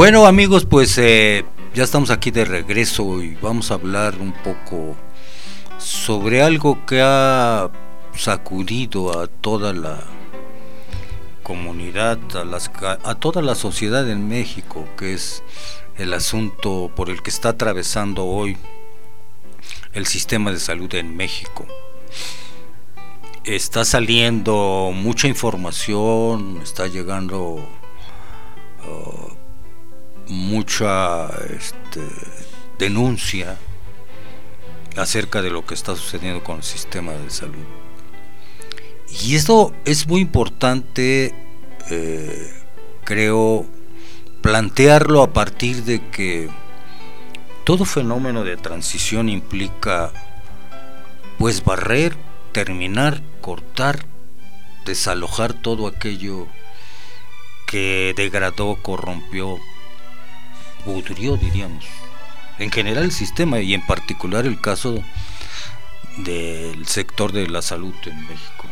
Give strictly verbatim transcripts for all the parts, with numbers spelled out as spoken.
Bueno, amigos, pues eh, ya estamos aquí de regreso y vamos a hablar un poco sobre algo que ha sacudido a toda la comunidad, a, las, a toda la sociedad en México, que es el asunto por el que está atravesando hoy el sistema de salud en México. Está saliendo mucha información, está llegando uh, mucha este, denuncia acerca de lo que está sucediendo con el sistema de salud. Y esto es muy importante, eh, creo, plantearlo a partir de que todo fenómeno de transición implica pues barrer, terminar, cortar, desalojar todo aquello que degradó, corrompió, pudrió, diríamos, en general el sistema y en particular el caso del sector de la salud en México.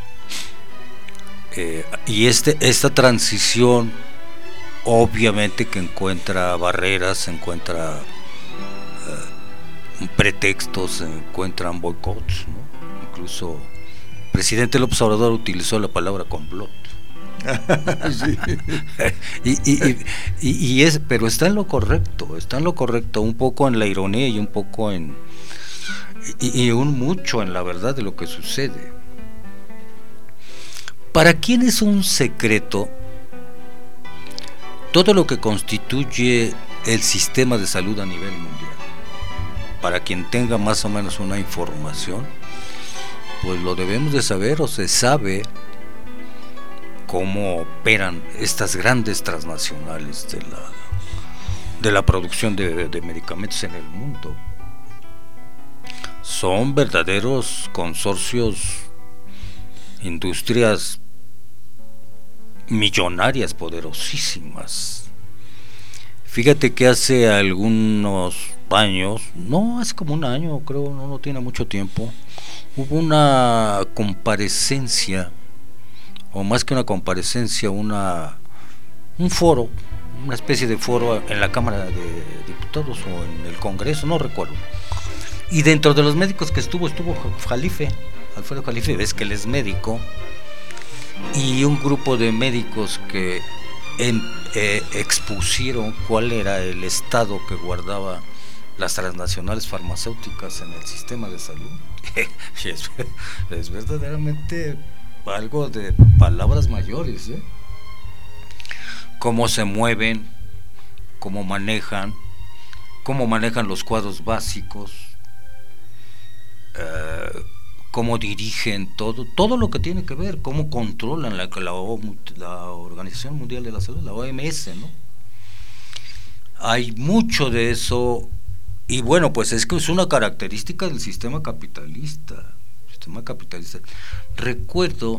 Eh, y este, esta transición obviamente que encuentra barreras, encuentra eh, pretextos, se encuentran boicots, ¿no? Incluso el presidente López Obrador utilizó la palabra complot. Sí. y, y, y, y es, pero está en lo correcto, está en lo correcto, un poco en la ironía y un poco en y, y un mucho en la verdad de lo que sucede. ¿Para quién es un secreto todo lo que constituye el sistema de salud a nivel mundial? Para quien tenga más o menos una información, pues lo debemos de saber o se sabe cómo operan estas grandes transnacionales de la, de la producción de, de medicamentos en el mundo. Son verdaderos consorcios, industrias millonarias, poderosísimas. Fíjate que hace algunos años, no, hace como un año, creo, no, no tiene mucho tiempo, hubo una comparecencia, o más que una comparecencia, una un foro, una especie de foro en la Cámara de Diputados o en el Congreso, no recuerdo. Y dentro de los médicos que estuvo, estuvo Jalife, Alfredo Jalife, ves que él es médico, y un grupo de médicos que en, eh, expusieron cuál era el estado que guardaba las transnacionales farmacéuticas en el sistema de salud. es, es verdaderamente algo de palabras mayores, ¿eh? Cómo se mueven, cómo manejan, cómo manejan los cuadros básicos, eh, cómo dirigen todo, todo lo que tiene que ver, cómo controlan la, la, la Organización Mundial de la Salud, la O M S, ¿no? Hay mucho de eso, y bueno, pues es que es una característica del sistema capitalista, sistema capitalista. Recuerdo,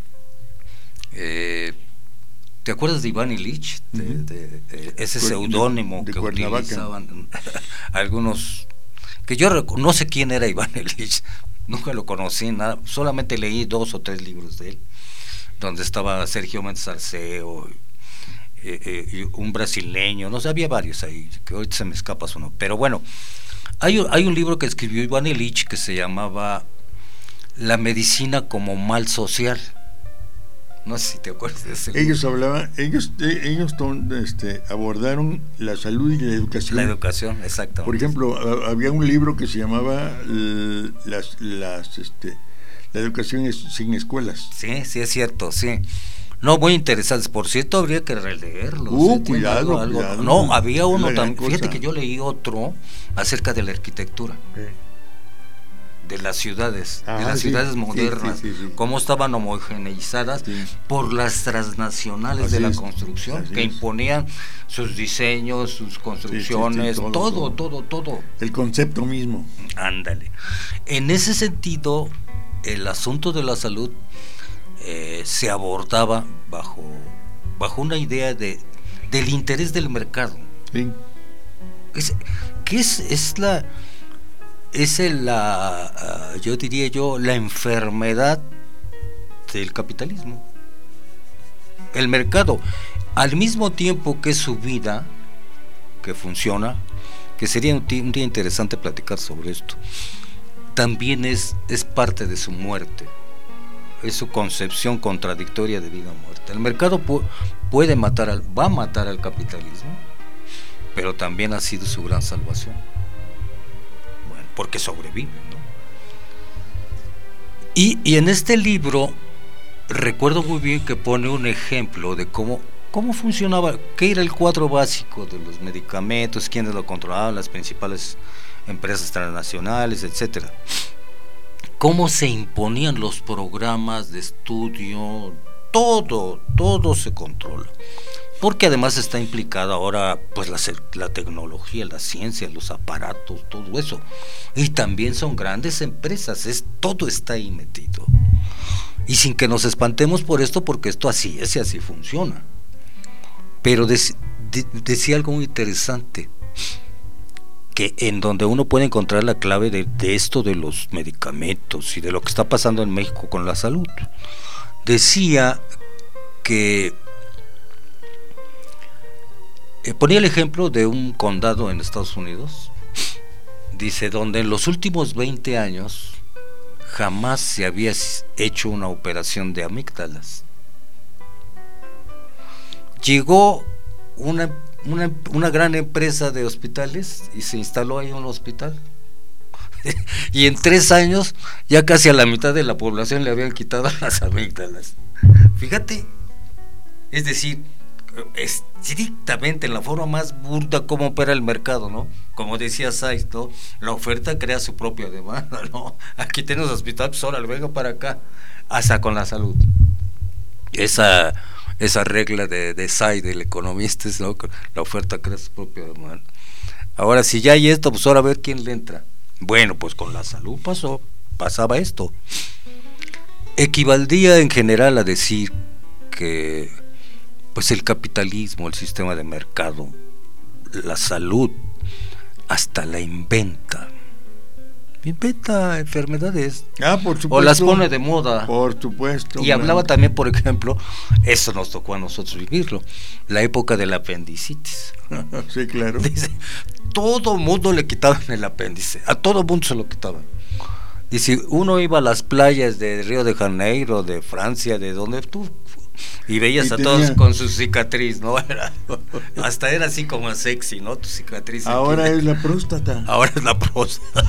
eh, ¿te acuerdas de Iván Ilich? De, uh-huh. de, de ese seudónimo que Cuernavaca utilizaban algunos, que yo rec- no sé quién era Iván Ilich, nunca lo conocí, nada, solamente leí dos o tres libros de él, donde estaba Sergio Méndez Arceo, eh, eh, un brasileño, no sé, había varios ahí, que hoy se me escapa su nombre, pero bueno, hay, hay un libro que escribió Iván Ilich que se llamaba La medicina como mal social. No sé si te acuerdas de ese ellos libro. hablaban, ellos ellos este, abordaron la salud y la educación. La educación, exacto. Por ejemplo, a, había un libro que se llamaba l, las, las, este, la educación es, sin escuelas. Sí, sí es cierto, sí. No, muy interesantes. Por cierto, habría que releerlos. Uh, ¿eh? cuidado, algo, cuidado. No, había uno también. Fíjate que yo leí otro acerca de la arquitectura. Okay. De las ciudades, ah, de las sí, ciudades modernas, sí, sí, sí, sí. Cómo estaban homogeneizadas sí. por las transnacionales así de la es, construcción, que es. imponían sus diseños, sus construcciones, sí, sí, sí, todo, todo, todo, todo. El concepto mismo. Ándale. En ese sentido, el asunto de la salud eh, se abordaba bajo, bajo una idea de del interés del mercado. Sí. Es, que es, es la es la, uh, yo diría yo, la enfermedad del capitalismo. El mercado, al mismo tiempo que su vida, que funciona, que sería un día, un día interesante platicar sobre esto, también es, es parte de su muerte, es su concepción contradictoria de vida o muerte. El mercado pu- puede matar al, va a matar al capitalismo, pero también ha sido su gran salvación, bueno, porque sobrevive, ¿no? Y, y en este libro recuerdo muy bien que pone un ejemplo de cómo, cómo funcionaba, qué era el cuadro básico de los medicamentos, quiénes lo controlaban, las principales empresas transnacionales, etcétera. Cómo se imponían los programas de estudio, todo, todo se controla. Porque además está implicada ahora pues la, la tecnología, la ciencia, los aparatos, todo eso. Y también son grandes empresas, es, todo está ahí metido. Y sin que nos espantemos por esto, porque esto así es y así funciona. Pero de, de, decía algo muy interesante, que en donde uno puede encontrar la clave de, de esto de los medicamentos y de lo que está pasando en México con la salud. Decía que eh, ponía el ejemplo de un condado en Estados Unidos, dice, donde en los últimos veinte años jamás se había hecho una operación de amígdalas. Llegó una, una, una gran empresa de hospitales y se instaló ahí un hospital. Y en tres años ya casi a la mitad de la población le habían quitado las amígdalas. Fíjate, es decir, estrictamente en la forma más burda cómo opera el mercado, ¿no? Como decía Saiz, ¿no? La oferta crea su propia demanda, ¿no? Aquí tenemos hospital, pues ahora venga para acá, hasta con la salud. Esa esa regla de, de Saiz, del economista, ¿no? La oferta crea su propia demanda. Ahora, si ya hay esto, pues ahora a ver quién le entra. Bueno, pues con la salud pasó, pasaba esto. Equivaldría en general a decir que pues el capitalismo, el sistema de mercado, la salud, hasta la inventa. Inventa enfermedades. Ah, por supuesto. O las pone de moda. Por supuesto. Y man. Hablaba también, por ejemplo, eso nos tocó a nosotros vivirlo, la época de la apendicitis. Sí, claro. Dice, todo mundo le quitaban el apéndice, a todo mundo se lo quitaban. Dice, uno iba a las playas de Río de Janeiro, de Francia, de donde tú, y veías y a tenía... todos con su cicatriz, ¿no? Era, hasta era así como sexy, ¿no? Tu cicatriz. Ahora aquí. Es la próstata. Ahora es la próstata.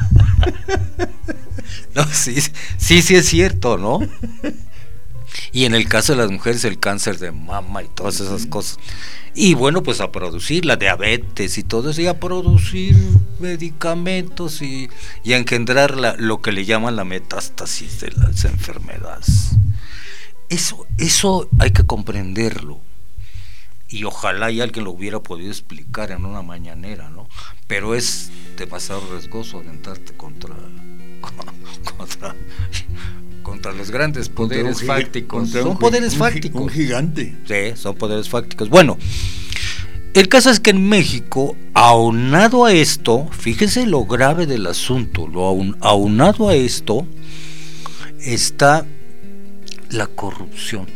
No, sí, sí, sí es cierto, ¿no? Y en el caso de las mujeres, el cáncer de mama y todas esas sí. cosas. Y bueno, pues a producir la diabetes y todo eso, y a producir medicamentos y, y a engendrar la, lo que le llaman la metástasis de las enfermedades. Eso, eso hay que comprenderlo. Y ojalá y alguien lo hubiera podido explicar en una mañanera, ¿no? Pero es demasiado riesgoso aventarte contra contra contra los grandes poderes un, fácticos. Son poderes un, fácticos. Un gigante. Sí, son poderes fácticos. Bueno, el caso es que en México, aunado a esto, fíjese lo grave del asunto, lo aun, aunado a esto está la corrupción.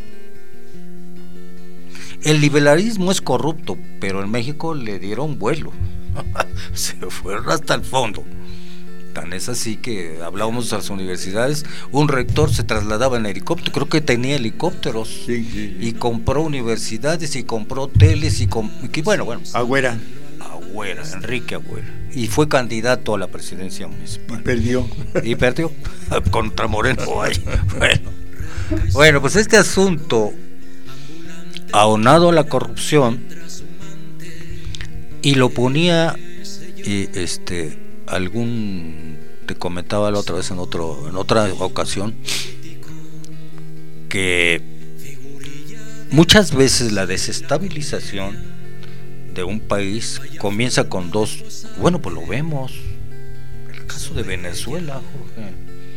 El liberalismo es corrupto, pero en México le dieron vuelo. Se fueron hasta el fondo. Tan es así que hablábamos de las universidades, un rector se trasladaba en helicóptero, creo que tenía helicópteros, sí, sí, sí. Y compró universidades y compró hoteles y, com- y bueno, bueno. Agüera. Agüera, Enrique Agüera. Y fue candidato a la presidencia municipal. Y perdió. Y perdió contra Moreno. Bueno. Bueno, pues este asunto, aunado a la corrupción, y lo ponía, y este, algún, te comentaba la otra vez en otro, en otra ocasión, que muchas veces la desestabilización de un país comienza con dos, bueno, pues lo vemos, el caso de Venezuela, Jorge.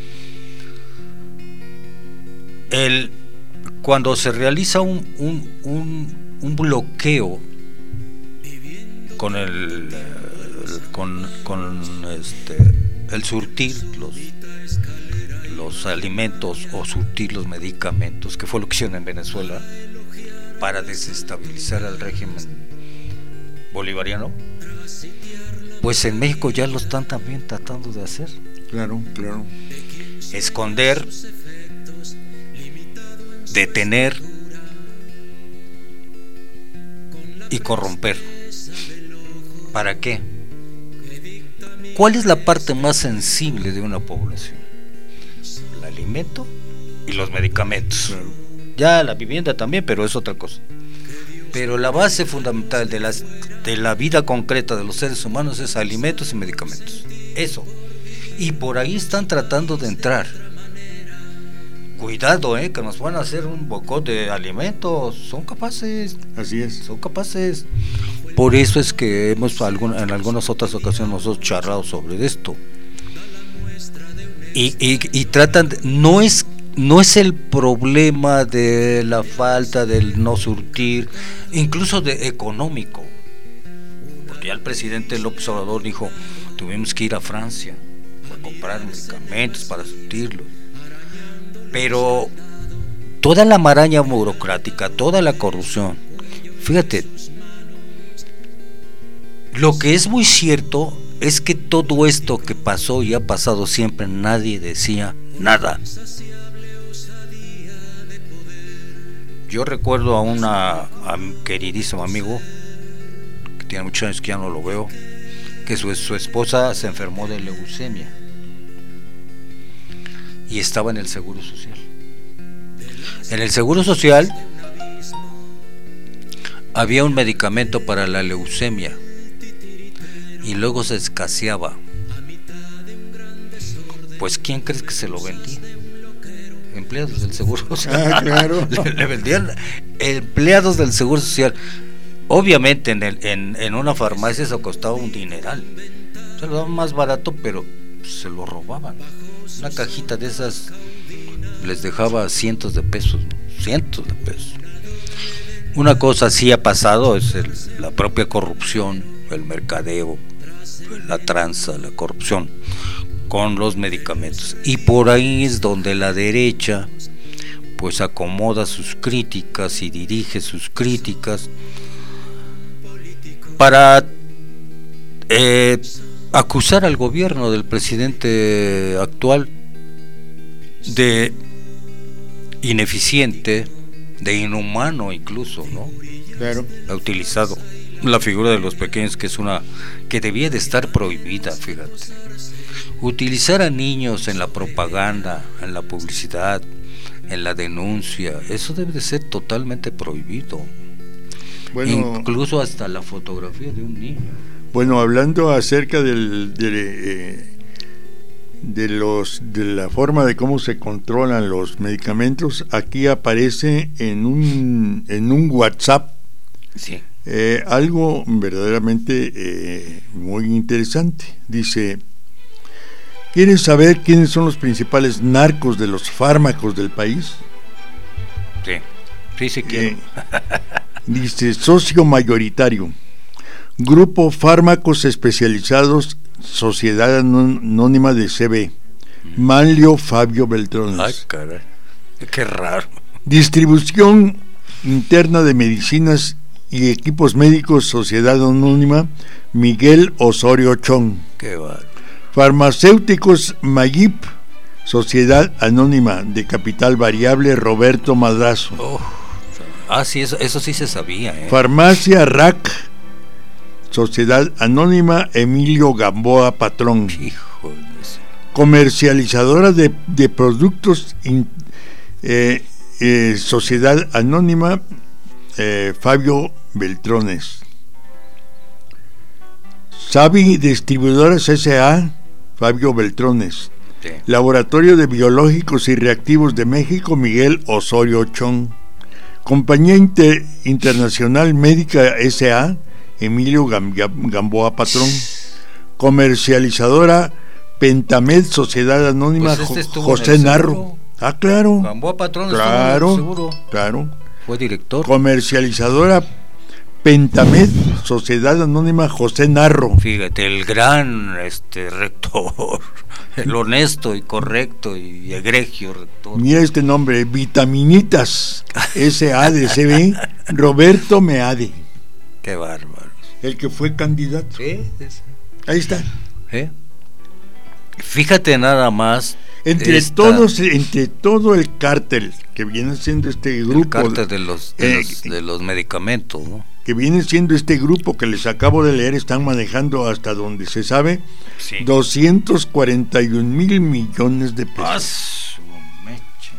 El, cuando se realiza un, un, un, un bloqueo con el con, con este el surtir los los alimentos o surtir los medicamentos, que fue lo que hicieron en Venezuela para desestabilizar al régimen bolivariano, pues en México ya lo están también tratando de hacer. Claro, claro. Esconder, detener y corromper. ¿Para qué? ¿Cuál es la parte más sensible de una población? El alimento y los medicamentos. Claro. Ya la vivienda también, pero es otra cosa. Pero la base fundamental de, las, de la vida concreta de los seres humanos es alimentos y medicamentos. Eso. Y por ahí están tratando de entrar. Cuidado, eh, que nos van a hacer un boicot de alimentos. Son capaces. Así es. Son capaces. Por eso es que hemos algún, en algunas otras ocasiones nosotros charlado sobre esto. Y, y, y tratan de, no es no es el problema de la falta del no surtir, incluso de económico, porque ya el presidente López Obrador dijo, tuvimos que ir a Francia para comprar medicamentos para surtirlos, pero toda la maraña burocrática, toda la corrupción, fíjate, lo que es muy cierto es que todo esto que pasó y ha pasado siempre, nadie decía nada. Yo recuerdo a una a un queridísimo amigo, que tiene muchos años que ya no lo veo, que su, su esposa se enfermó de leucemia y estaba en el Seguro Social. En el Seguro Social había un medicamento para la leucemia y luego se escaseaba. Pues ¿quién crees que se lo vendía? Empleados del Seguro Social. Ah, claro. le, le vendían empleados del Seguro Social. Obviamente en, el, en, en una farmacia eso costaba un dineral. Se lo daban más barato, pero se lo robaban. Una cajita de esas les dejaba cientos de pesos, ¿no? Cientos de pesos. Una cosa sí ha pasado, es el, la propia corrupción, el mercadeo, la tranza, la corrupción con los medicamentos, y por ahí es donde la derecha pues acomoda sus críticas y dirige sus críticas para eh, acusar al gobierno del presidente actual de ineficiente, de inhumano incluso, ¿no? Claro. Ha utilizado la figura de los pequeños, que es una que debía de estar prohibida, fíjate. Utilizar a niños en la propaganda, en la publicidad, en la denuncia, eso debe de ser totalmente prohibido. Bueno, incluso hasta la fotografía de un niño. Bueno, hablando acerca del, de, eh, de los de la forma de cómo se controlan los medicamentos, aquí aparece en un en un WhatsApp, sí. eh, algo verdaderamente eh, muy interesante. Dice: ¿quieres saber quiénes son los principales narcos de los fármacos del país? Sí, sí, sí quiero. Eh, dice: socio mayoritario, Grupo Fármacos Especializados, Sociedad Anónima de C B, Manlio Fabio Beltrones. Ay, caray, qué raro. Distribución interna de medicinas y equipos médicos, Sociedad Anónima Miguel Osorio Chong. Qué bárbaro. Farmacéuticos Mayip, Sociedad Anónima de Capital Variable, Roberto Madrazo. Oh, ah, sí, eso, eso sí se sabía. ¿eh? Farmacia R A C, Sociedad Anónima Emilio Gamboa Patrón. Hijo de eso. Comercializadora de, de productos, in, eh, eh, Sociedad Anónima eh, Fabio Beltrones. Savi Distribuidoras S A, Fabio Beltrones. Sí. Laboratorio de Biológicos y Reactivos de México, Miguel Osorio Chong. Compañía Inter, Internacional Médica S A, Emilio Gamboa Patrón. Comercializadora Pentamed, Sociedad Anónima, pues este José Narro. Ah, claro. Gamboa Patrón, claro, seguro. Claro. Fue director. Comercializadora Pentamed, Sociedad Anónima, José Narro. Fíjate, el gran este rector, el honesto y correcto y egregio rector. Mira este nombre: Vitaminitas S A de C B, Roberto Meade. Qué bárbaro. el que fue candidato. Sí, sí, sí. Ahí está. ¿Eh? Fíjate nada más. Entre esta, todos, entre todo el cártel que viene siendo este grupo. El cártel de los, de, eh, los, de los medicamentos, ¿no? Que viene siendo este grupo que les acabo de leer, están manejando hasta donde se sabe, sí. doscientos cuarenta y un mil millones de pesos. ¡Ah, su mecha!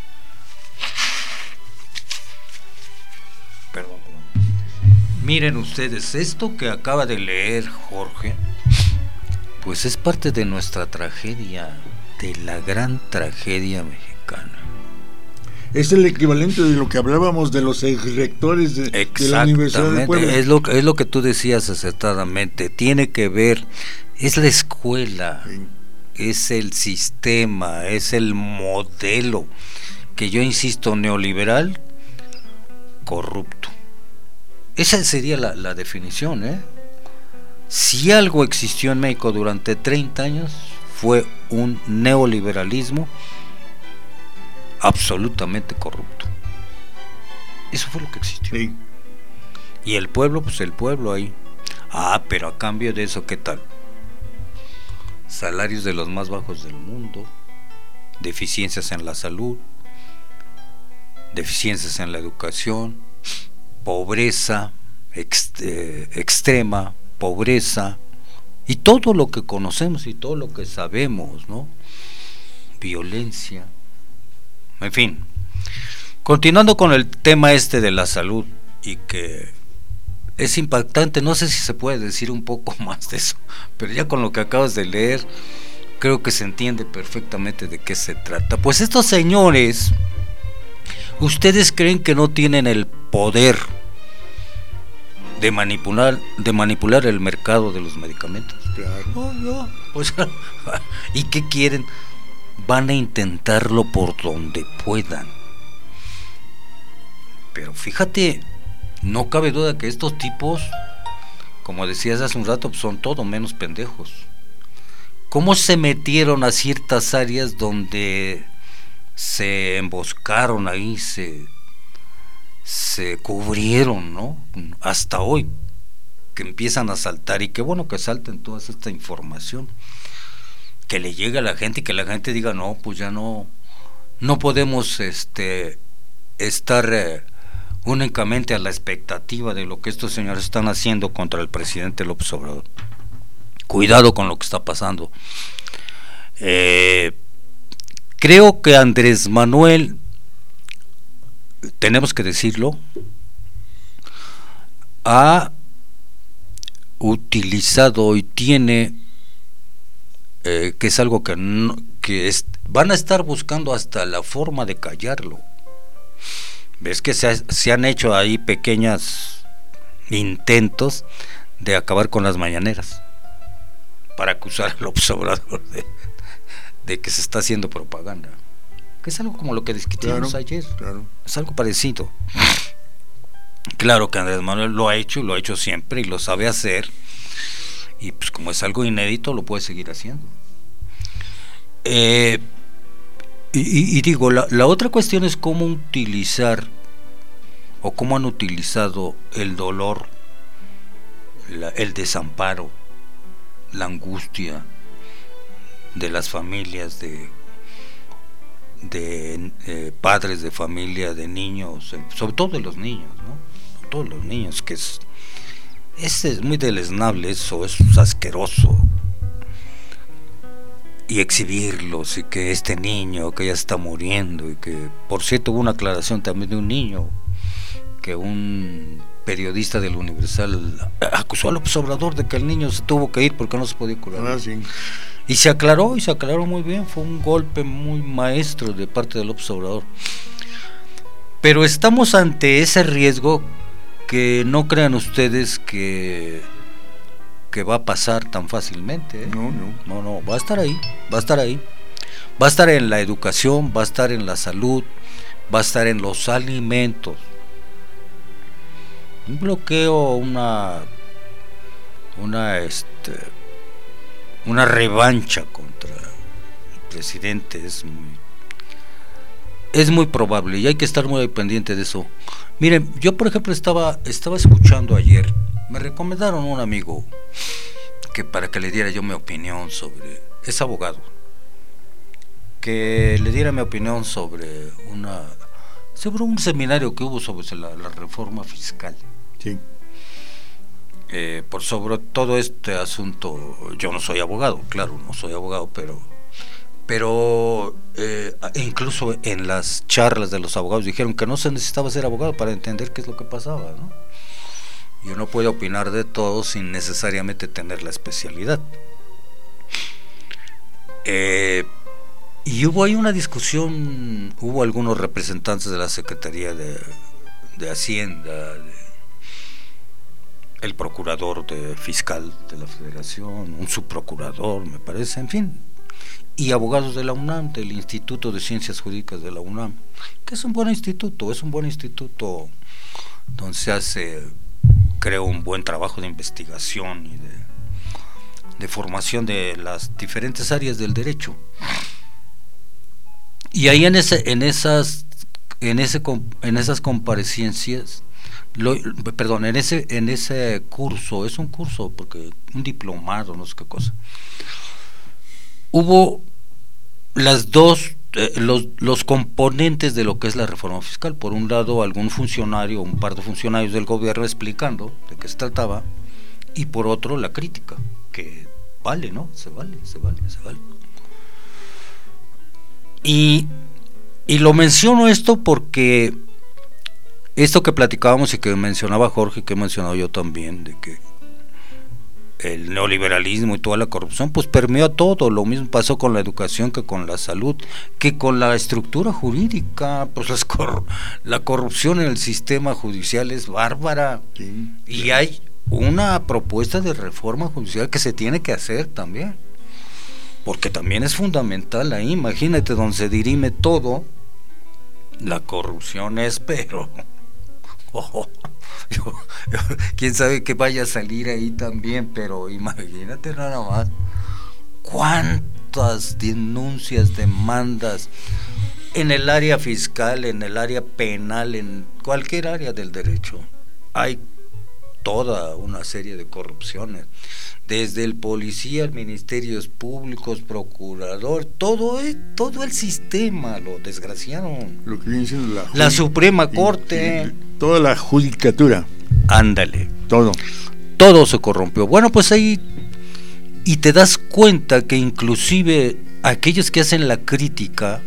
Perdón, perdón. Miren ustedes, esto que acaba de leer Jorge, pues es parte de nuestra tragedia, de la gran tragedia mexicana. Es el equivalente de lo que hablábamos de los rectores de, de la Universidad de Puebla. Es lo, es lo que tú decías acertadamente, tiene que ver, es la escuela, sí. Es el sistema, es el modelo, que yo insisto, neoliberal, corrupto. Esa sería la, la definición, ¿eh? Si algo existió en México durante treinta años, fue un neoliberalismo absolutamente corrupto. Eso fue lo que existió. Sí. Y el pueblo, pues el pueblo ahí. Ah, pero a cambio de eso, ¿qué tal? Salarios de los más bajos del mundo, deficiencias en la salud, deficiencias en la educación, pobreza ex, eh, extrema, pobreza, y todo lo que conocemos y todo lo que sabemos, ¿no? Violencia. En fin, continuando con el tema este de la salud, y que es impactante, no sé si se puede decir un poco más de eso, pero ya con lo que acabas de leer, creo que se entiende perfectamente de qué se trata. Pues estos señores, ¿ustedes creen que no tienen el poder de manipular, de manipular el mercado de los medicamentos? Claro. No, no, pues, ¿y qué quieren? Van a intentarlo por donde puedan. Pero fíjate, no cabe duda que estos tipos, como decías hace un rato, son todo menos pendejos. ¿Cómo se metieron a ciertas áreas donde se emboscaron ahí, se, se cubrieron, ¿no? Hasta hoy, que empiezan a saltar, y qué bueno que salten toda esta información, que le llegue a la gente y que la gente diga, no, pues ya no, no podemos este, estar eh, únicamente a la expectativa de lo que estos señores están haciendo contra el presidente López Obrador. Cuidado con lo que está pasando. Eh, creo que Andrés Manuel, tenemos que decirlo, ha utilizado y tiene, eh, que es algo que, no, que es, van a estar buscando hasta la forma de callarlo. Ves que se, ha, se han hecho ahí pequeños intentos de acabar con las mañaneras, para acusar al Obrador de, de que se está haciendo propaganda, que es algo como lo que discutimos claro, ayer, claro. Es algo parecido. Claro que Andrés Manuel lo ha hecho, lo ha hecho siempre y lo sabe hacer, y pues como es algo inédito lo puede seguir haciendo. Eh, y, y digo, la, la otra cuestión es cómo utilizar o cómo han utilizado el dolor, la, el desamparo, la angustia de las familias, de, de eh, padres de familia, de niños, sobre todo de los niños, ¿no? Todos los niños, que es, es, es muy deleznable eso, es asqueroso. Y exhibirlos, y que este niño que ya está muriendo, y que, por cierto, hubo una aclaración también de un niño, que un periodista del Universal acusó a López Obrador de que el niño se tuvo que ir porque no se podía curar. Ah, sí. Y se aclaró, y se aclaró muy bien, fue un golpe muy maestro de parte de López Obrador. Pero estamos ante ese riesgo que no crean ustedes que, que va a pasar tan fácilmente, ¿eh? No, no. No, no, va a estar ahí, va a estar ahí. Va a estar en la educación, va a estar en la salud, va a estar en los alimentos. Un bloqueo, una una este una revancha contra el presidente es muy es muy probable, y hay que estar muy pendiente de eso. Miren, yo por ejemplo estaba estaba escuchando ayer me recomendaron un amigo que para que le diera yo mi opinión sobre, es abogado, que le diera mi opinión sobre una sobre un seminario que hubo sobre la, la reforma fiscal. Sí. Eh, por sobre todo este asunto, yo no soy abogado, claro, no soy abogado, pero pero eh, incluso en las charlas de los abogados dijeron que no se necesitaba ser abogado para entender qué es lo que pasaba, ¿no? Y uno puede opinar de todo sin necesariamente tener la especialidad. Eh, y hubo ahí una discusión, hubo algunos representantes de la Secretaría de, de Hacienda, de, el procurador de fiscal de la Federación, un subprocurador, me parece, en fin, y abogados de la UNAM, del Instituto de Ciencias Jurídicas de la UNAM, que es un buen instituto, es un buen instituto donde se hace, creo, un buen trabajo de investigación y de, de formación de las diferentes áreas del derecho. Y ahí en ese, en esas, en ese, en esas comparecencias, lo, perdón, en ese, en ese curso, es un curso porque un diplomado, no sé qué cosa. Hubo las dos, eh, los, los componentes de lo que es la reforma fiscal. Por un lado, algún funcionario, un par de funcionarios del gobierno explicando de qué se trataba, y por otro, la crítica, que vale, ¿no? Se vale, se vale, se vale. Y, y lo menciono esto porque esto que platicábamos y que mencionaba Jorge, que he mencionado yo también, de que el neoliberalismo y toda la corrupción pues permeó todo. Lo mismo pasó con la educación que con la salud, que con la estructura jurídica. Pues las cor- la corrupción en el sistema judicial es bárbara, Sí, y claro. hay una propuesta de reforma judicial que se tiene que hacer también, porque también es fundamental ahí. Imagínate, donde se dirime todo, la corrupción es, pero oh, yo, yo, quién sabe que vaya a salir ahí también, pero imagínate nada más cuántas denuncias, demandas en el área fiscal, en el área penal, en cualquier área del derecho. Hay toda una serie de corrupciones, desde el policía, el ministerios públicos, procurador, todo el, todo el sistema lo desgraciaron. Lo que viene siendo la, La judi- Suprema y- Corte. y toda la judicatura, Ándale, todo. todo se corrompió. Bueno, pues ahí, y te das cuenta que inclusive aquellos que hacen la crítica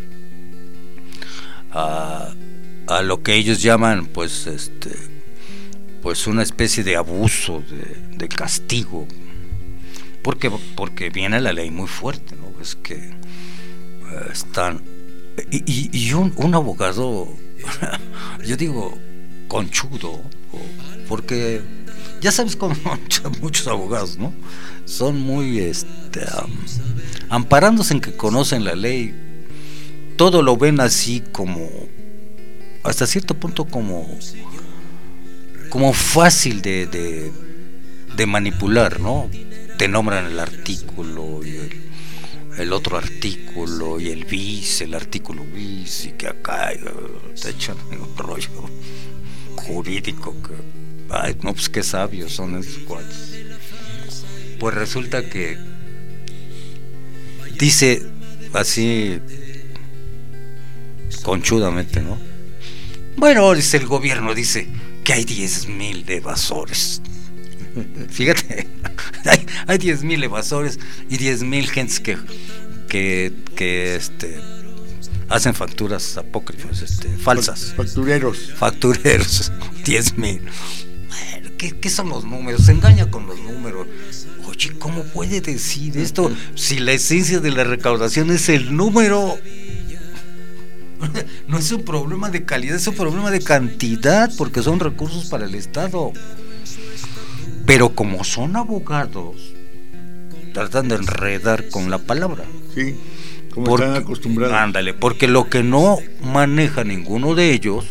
a, a lo que ellos llaman, pues, este, pues una especie de abuso, de, de castigo, porque porque viene la ley muy fuerte, ¿no? Es que eh, están y, y, y un, un abogado, yo digo conchudo, porque ya sabes cómo muchos abogados, ¿no? Son muy este um, amparándose en que conocen la ley, todo lo ven así como hasta cierto punto como como fácil de, de, de manipular, ¿no? Te nombran el artículo y el, el otro artículo y el bis, el artículo bis, y que acá te echan un rollo jurídico que, ay, no, pues qué sabios son esos cuates. Pues resulta que dice así conchudamente, ¿no? Bueno, dice el gobierno, dice que hay diez mil evasores. Fíjate, hay, hay diez mil evasores y diez mil gentes que, que, que este, hacen facturas apócrifas, este, falsas. Factureros. Factureros, diez mil. Bueno, ¿qué, ¿qué son los números? Se engaña con los números. Oye, ¿cómo puede decir esto si la esencia de la recaudación es el número? No es un problema de calidad, es un problema de cantidad, porque son recursos para el Estado. Pero como son abogados, tratan de enredar con la palabra. Sí, como Porque, están acostumbrados. Ándale, porque lo que no maneja ninguno de ellos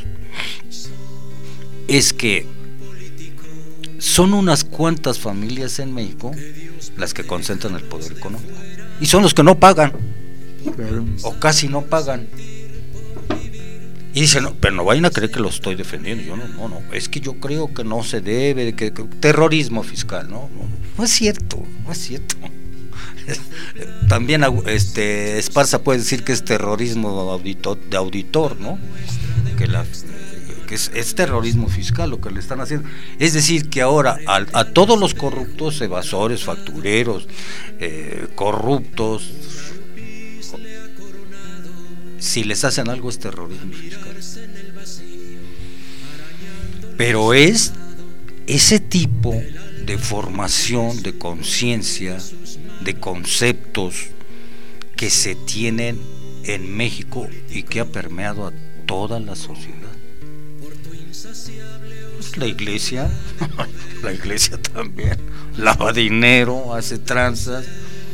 es que son unas cuantas familias en México las que concentran el poder económico. Y son los que no pagan, Claro. o casi no pagan. Y dice, no, pero no vayan a creer que lo estoy defendiendo. Yo no, no, no, es que yo creo que no se debe, que, que terrorismo fiscal, no, no, no es cierto, no es cierto. También este Esparza puede decir que es terrorismo de auditor, de auditor, ¿no? Que la que es, es terrorismo fiscal lo que le están haciendo. Es decir, que ahora a, a todos los corruptos, evasores, factureros, eh, corruptos, si les hacen algo es terrorismo fiscal. Pero es ese tipo de formación, de conciencia, de conceptos que se tienen en México y que ha permeado a toda la sociedad. Pues la iglesia, la iglesia también, lava dinero, hace tranzas,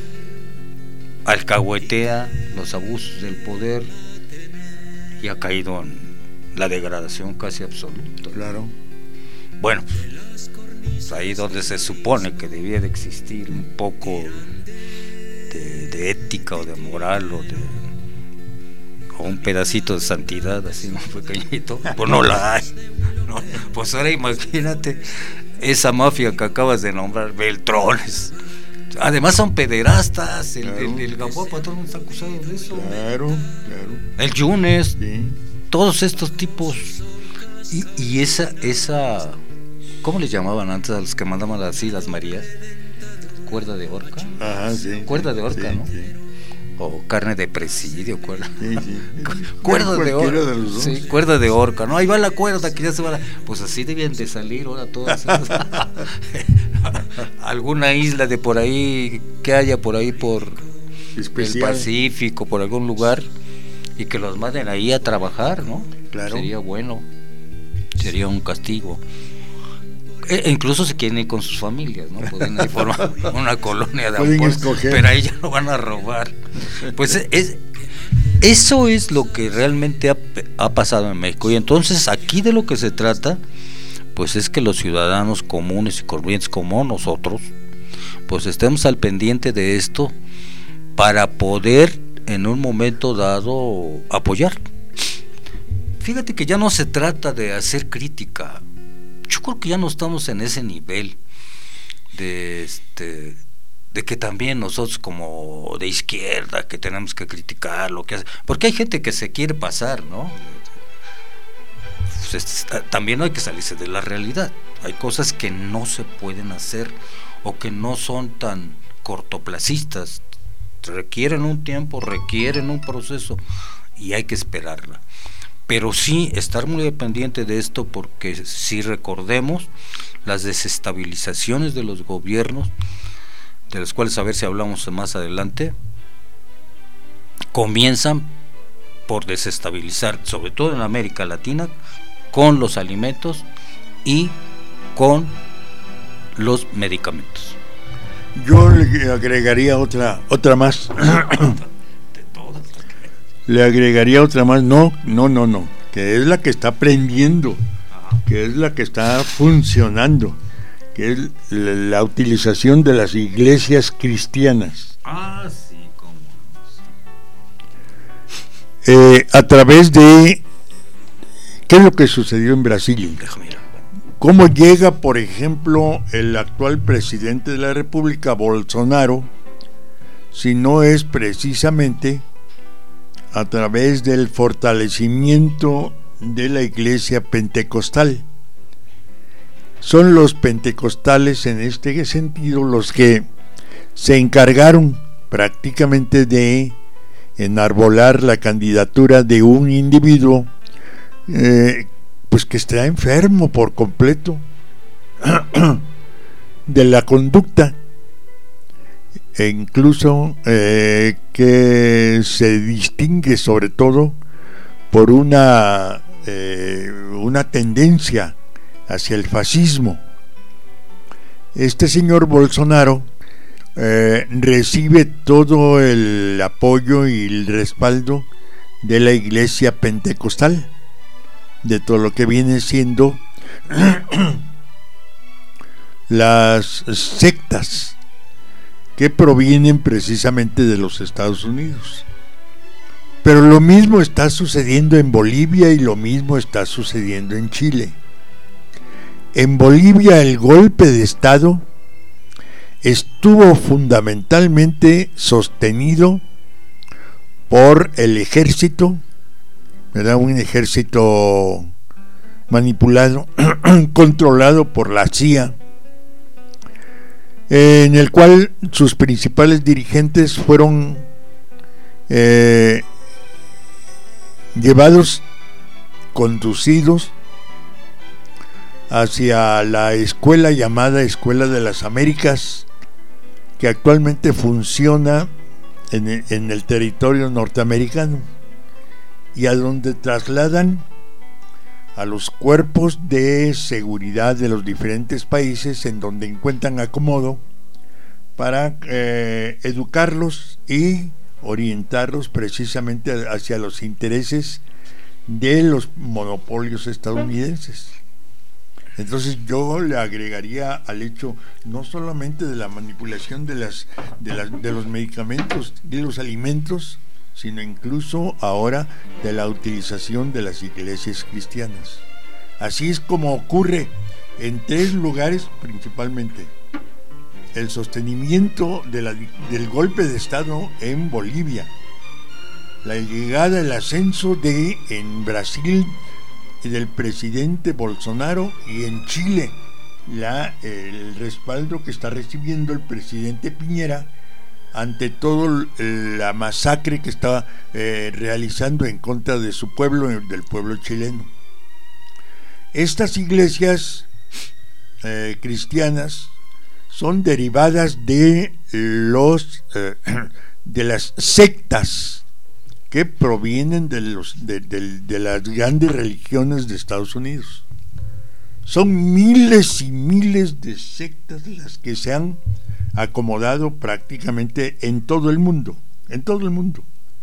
alcahuetea los abusos del poder y ha caído en la degradación casi absoluta. Claro. Bueno, pues ahí donde se supone que debía de existir un poco de, de ética o de moral o de o un pedacito de santidad así muy pequeñito, pues no la hay, ¿no? Pues ahora imagínate esa mafia que acabas de nombrar, Beltrones. Además son pederastas, el, claro, el, el Gamboa Patrón está acusado de eso. Claro, claro. El Yunes, sí. Todos estos tipos y, y esa, esa, ¿cómo les llamaban antes a los que mandaban así las Marías? Cuerda de horca. Ajá, sí. Cuerda de horca, sí, ¿no? Sí. O carne de presidio, cuerda. Sí, sí. Cuerda de horca. De los dos. Sí, cuerda de horca. No, ahí va la cuerda que ya se va. La... Pues así debían de salir ahora todas. Alguna isla de por ahí que haya por ahí por especial. El Pacífico, por algún lugar, y que los manden ahí a trabajar, ¿no? Claro. Sería bueno. Sería un castigo. E incluso se quieren ir con sus familias, ¿no? Pueden ir formar una colonia de ampollas, pero ahí ya no van a robar. Pues es, eso es lo que realmente ha, ha pasado en México. Y entonces aquí de lo que se trata, pues es que los ciudadanos comunes y corrientes como nosotros, pues estemos al pendiente de esto para poder en un momento dado apoyar. Fíjate que ya no se trata de hacer crítica. Yo creo que ya no estamos en ese nivel de este de que también nosotros como de izquierda que tenemos que criticar lo que hace, porque hay gente que se quiere pasar, ¿no? Pues también hay que salirse de la realidad. Hay cosas que no se pueden hacer o que no son tan cortoplacistas, requieren un tiempo, requieren un proceso y hay que esperarla. Pero sí estar muy dependiente de esto, porque si recordemos las desestabilizaciones de los gobiernos, de las cuales a ver si hablamos más adelante, comienzan por desestabilizar, sobre todo en América Latina, con los alimentos y con los medicamentos. Yo le agregaría otra otra más. Le agregaría otra más, no, no, no, no, que es la que está aprendiendo, que es la que está funcionando, que es la, la utilización de las iglesias cristianas. Ah, sí, cómo no. Eh, a través de, ¿qué es lo que sucedió en Brasil? ¿Cómo llega, por ejemplo, el actual presidente de la República, Bolsonaro, si no es precisamente a través del fortalecimiento de la iglesia pentecostal? Son los pentecostales en este sentido los que se encargaron prácticamente de enarbolar la candidatura de un individuo eh, pues que está enfermo por completo de la conducta, e incluso eh, que se distingue sobre todo por una eh, una tendencia hacia el fascismo. Este señor Bolsonaro eh, recibe todo el apoyo y el respaldo de la iglesia pentecostal, de todo lo que viene siendo las sectas, que provienen precisamente de los Estados Unidos. Pero lo mismo está sucediendo en Bolivia y lo mismo está sucediendo en Chile. En Bolivia el golpe de Estado estuvo fundamentalmente sostenido por el ejército, ¿verdad? Un ejército manipulado, controlado por la C I A, en el cual sus principales dirigentes fueron eh, llevados, conducidos hacia la escuela llamada Escuela de las Américas, que actualmente funciona en el, en el territorio norteamericano, y a donde trasladan a los cuerpos de seguridad de los diferentes países en donde encuentran acomodo para eh, educarlos y orientarlos precisamente hacia los intereses de los monopolios estadounidenses. Entonces yo le agregaría al hecho no solamente de la manipulación de las de, las, de los medicamentos, de los alimentos, sino incluso ahora de la utilización de las iglesias cristianas. Así es como ocurre en tres lugares principalmente: el sostenimiento de la, del golpe de Estado en Bolivia, la llegada, el ascenso de en Brasil del presidente Bolsonaro, y en Chile la, el respaldo que está recibiendo el presidente Piñera ante todo la masacre que está eh, realizando en contra de su pueblo, del pueblo chileno. Estas iglesias eh, cristianas son derivadas de los eh, de las sectas que provienen de los de, de, de las grandes religiones de Estados Unidos. Son miles y miles de sectas las que se han acomodado prácticamente en todo el mundo, en todo el mundo.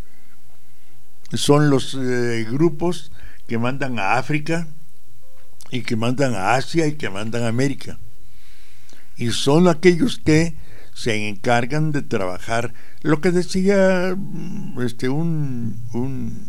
Son los eh, grupos que mandan a África y que mandan a Asia y que mandan a América, y son aquellos que se encargan de trabajar lo que decía este un, un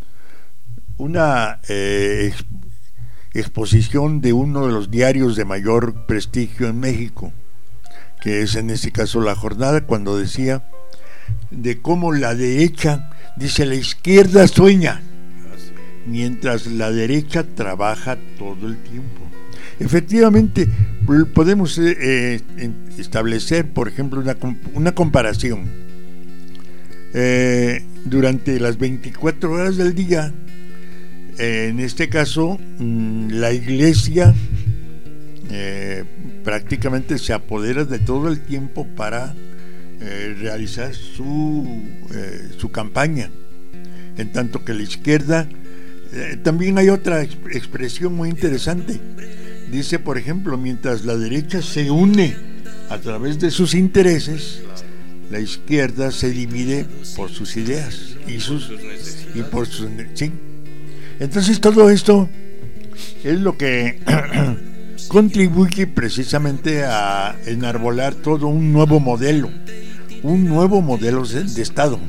una eh, exposición de uno de los diarios de mayor prestigio en México, que es en este caso La Jornada, cuando decía de cómo la derecha, dice, la izquierda sueña, mientras la derecha trabaja todo el tiempo. Efectivamente, podemos eh, establecer, por ejemplo, una, una comparación. Eh, durante las veinticuatro horas del día, eh, en este caso, mmm, la iglesia eh, prácticamente se apodera de todo el tiempo para eh, realizar su, eh, su campaña, en tanto que la izquierda, eh, también hay otra exp- expresión muy interesante. Dice, por ejemplo, mientras la derecha se une a través de sus intereses, la izquierda se divide por sus ideas y sus y por sus sí. Entonces todo esto es lo que contribuye precisamente a enarbolar todo un nuevo modelo, un nuevo modelo de Estado.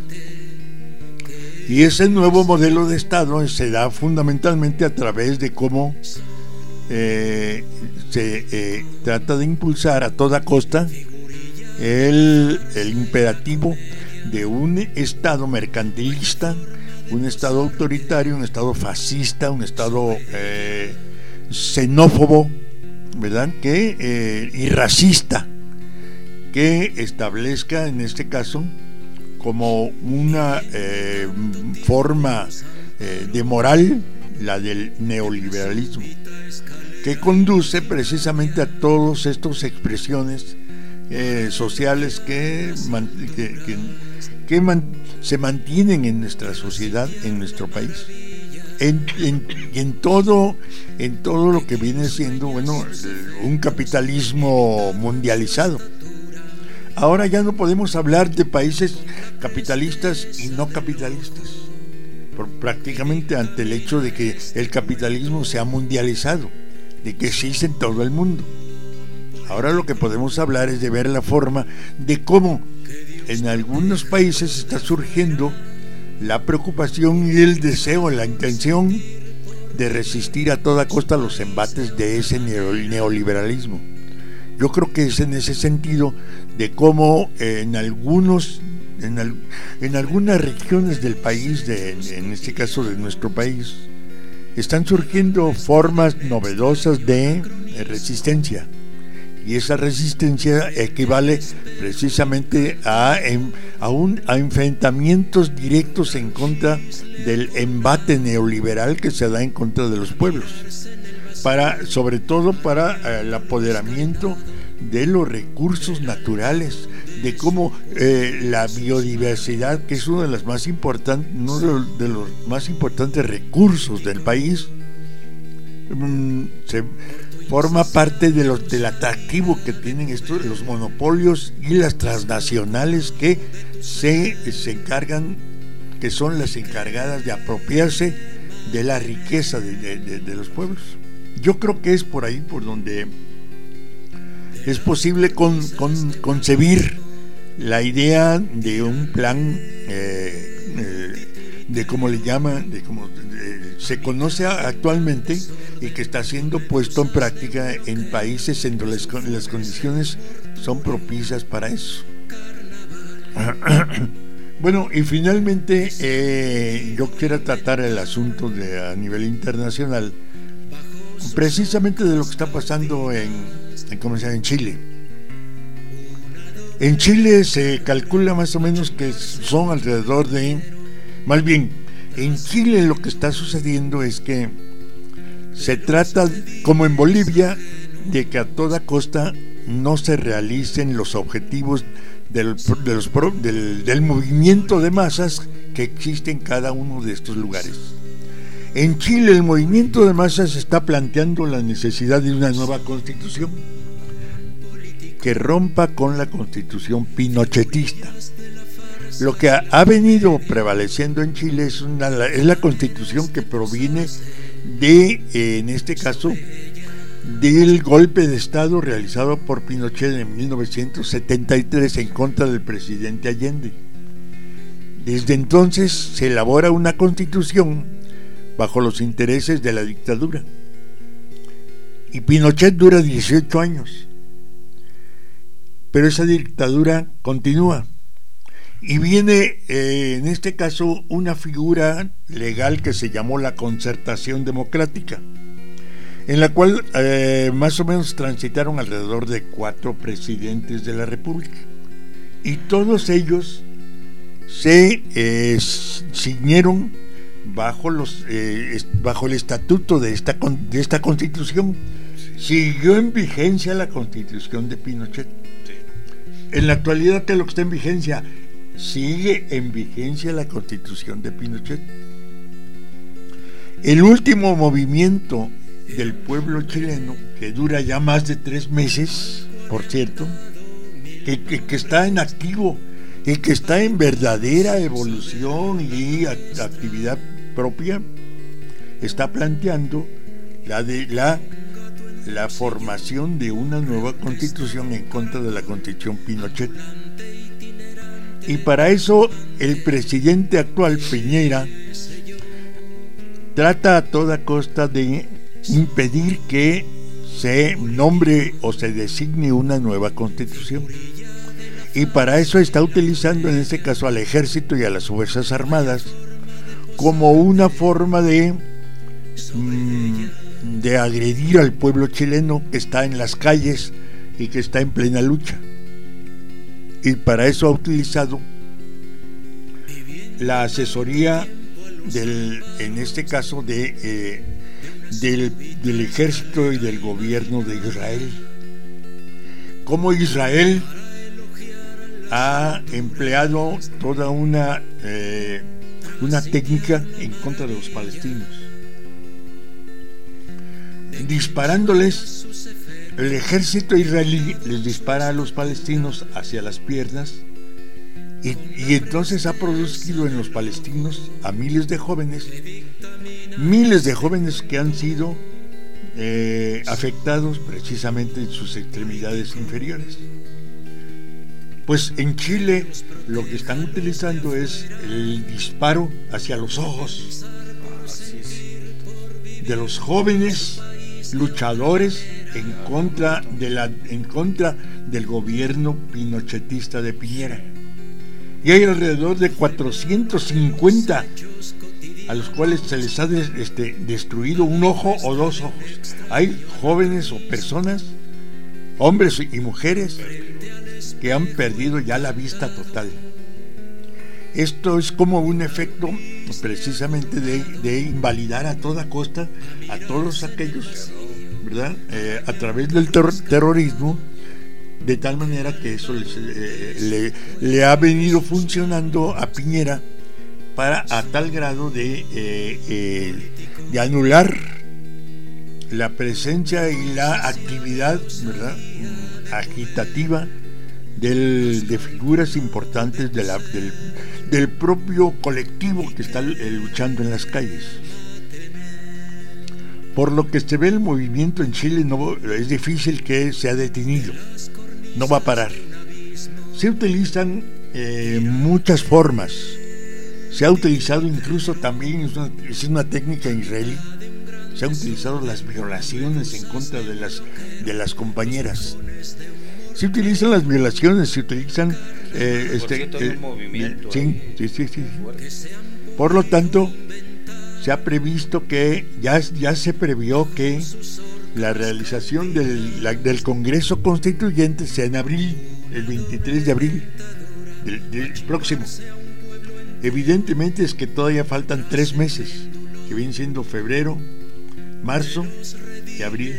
Y ese nuevo modelo de Estado se da fundamentalmente a través de cómo Eh, se eh, trata de impulsar a toda costa el, el imperativo de un Estado mercantilista, un Estado autoritario, un Estado fascista, un Estado eh, xenófobo, ¿verdad? Que, eh, y racista, que establezca en este caso como una eh, forma eh, de moral la del neoliberalismo, que conduce precisamente a todas estas expresiones eh, sociales que, man, que, que, que man, se mantienen en nuestra sociedad, en nuestro país, en, en, en todo en todo lo que viene siendo, bueno, un capitalismo mundializado. Ahora ya no podemos hablar de países capitalistas y no capitalistas, por, prácticamente ante el hecho de que el capitalismo se ha mundializado, de que existe en todo el mundo. Ahora lo que podemos hablar es de ver la forma de cómo en algunos países está surgiendo la preocupación y el deseo, la intención de resistir a toda costa los embates de ese neoliberalismo. Yo creo que es en ese sentido de cómo eh, en algunos en, al, en algunas regiones del país, de, en este caso de nuestro país, están surgiendo formas novedosas de, de resistencia, y esa resistencia equivale precisamente a, a, un, a enfrentamientos directos en contra del embate neoliberal que se da en contra de los pueblos, para, sobre todo para eh, el apoderamiento de los recursos naturales, de cómo eh, la biodiversidad, que es uno de los más importantes, uno de los, de los más importantes recursos del país, mmm, se forma parte de los, del atractivo que tienen estos, los monopolios y las transnacionales que se, se encargan, que son las encargadas de apropiarse de la riqueza de, de, de, de los pueblos. Yo creo que es por ahí por donde es posible con, con, concebir la idea de un plan eh, eh, de cómo le llaman, de cómo eh, se conoce actualmente y que está siendo puesto en práctica en países en donde las, las condiciones son propicias para eso. Bueno, y finalmente eh, yo quiero tratar el asunto de, a nivel internacional, precisamente de lo que está pasando en, en, ¿cómo se llama? En Chile. En Chile se calcula más o menos que son alrededor de, más bien, en Chile lo que está sucediendo es que se trata, como en Bolivia, de que a toda costa no se realicen los objetivos del, de los, del, del movimiento de masas que existe en cada uno de estos lugares. En Chile el movimiento de masas está planteando la necesidad de una nueva constitución que rompa con la constitución pinochetista. Lo que ha, ha venido prevaleciendo en Chile es, una, es la constitución que proviene de, eh, en este caso, del golpe de Estado realizado por Pinochet en mil novecientos setenta y tres en contra del presidente Allende. Desde entonces se elabora una constitución bajo los intereses de la dictadura. Y Pinochet dura dieciocho años. Pero esa dictadura continúa. Y viene, eh, en este caso, una figura legal que se llamó la Concertación Democrática, en la cual eh, más o menos transitaron alrededor de cuatro presidentes de la República. Y todos ellos se eh, ciñeron bajo, los, eh, bajo el estatuto de esta, de esta Constitución. Siguió en vigencia la Constitución de Pinochet. En la actualidad, ¿qué es lo que está en vigencia? Sigue en vigencia la Constitución de Pinochet. El último movimiento del pueblo chileno, que dura ya más de tres meses, por cierto, que, que, que está en activo y que está en verdadera evolución y actividad propia, está planteando la de la la formación de una nueva constitución en contra de la constitución Pinochet. Y para eso el presidente actual, Piñera, trata a toda costa de impedir que se nombre o se designe una nueva constitución. Y para eso está utilizando en este caso al ejército y a las fuerzas armadas como una forma de mmm, de agredir al pueblo chileno que está en las calles y que está en plena lucha. Y para eso ha utilizado la asesoría del, en este caso de eh, del, del ejército y del gobierno de Israel. Como Israel ha empleado toda una eh, una técnica en contra de los palestinos, disparándoles. El ejército israelí les dispara a los palestinos hacia las piernas y, y entonces ha producido en los palestinos a miles de jóvenes, miles de jóvenes que han sido eh, afectados precisamente en sus extremidades inferiores. Pues en Chile lo que están utilizando es el disparo hacia los ojos de los jóvenes luchadores en contra de la en contra del gobierno pinochetista de Piñera. Y hay alrededor de cuatrocientos cincuenta a los cuales se les ha des, este, destruido un ojo o dos ojos. Hay jóvenes o personas, hombres y mujeres, que han perdido ya la vista total. Esto es como un efecto precisamente de, de invalidar a toda costa a todos aquellos, ¿verdad? Eh, a través del ter- terrorismo, de tal manera que eso les, eh, le, le ha venido funcionando a Piñera para a tal grado de, eh, eh, de anular la presencia y la actividad, ¿verdad?, agitativa del, de figuras importantes de la, del, del propio colectivo que está eh, luchando en las calles. Por lo que se ve, el movimiento en Chile no, es difícil que sea detenido, no va a parar. Se utilizan eh, muchas formas. Se ha utilizado incluso también, es una, es una técnica israelí, se han utilizado las violaciones en contra de las, de las compañeras. Se utilizan las violaciones, se utilizan... Eh, este, cierto, eh, un movimiento sí, sí, sí, sí. Por lo tanto, se ha previsto que, ya, ya se previó que la realización del, la, del Congreso Constituyente sea en abril, el veintitrés de abril del, del próximo. Evidentemente es que todavía faltan tres meses, que vienen siendo febrero, marzo y abril.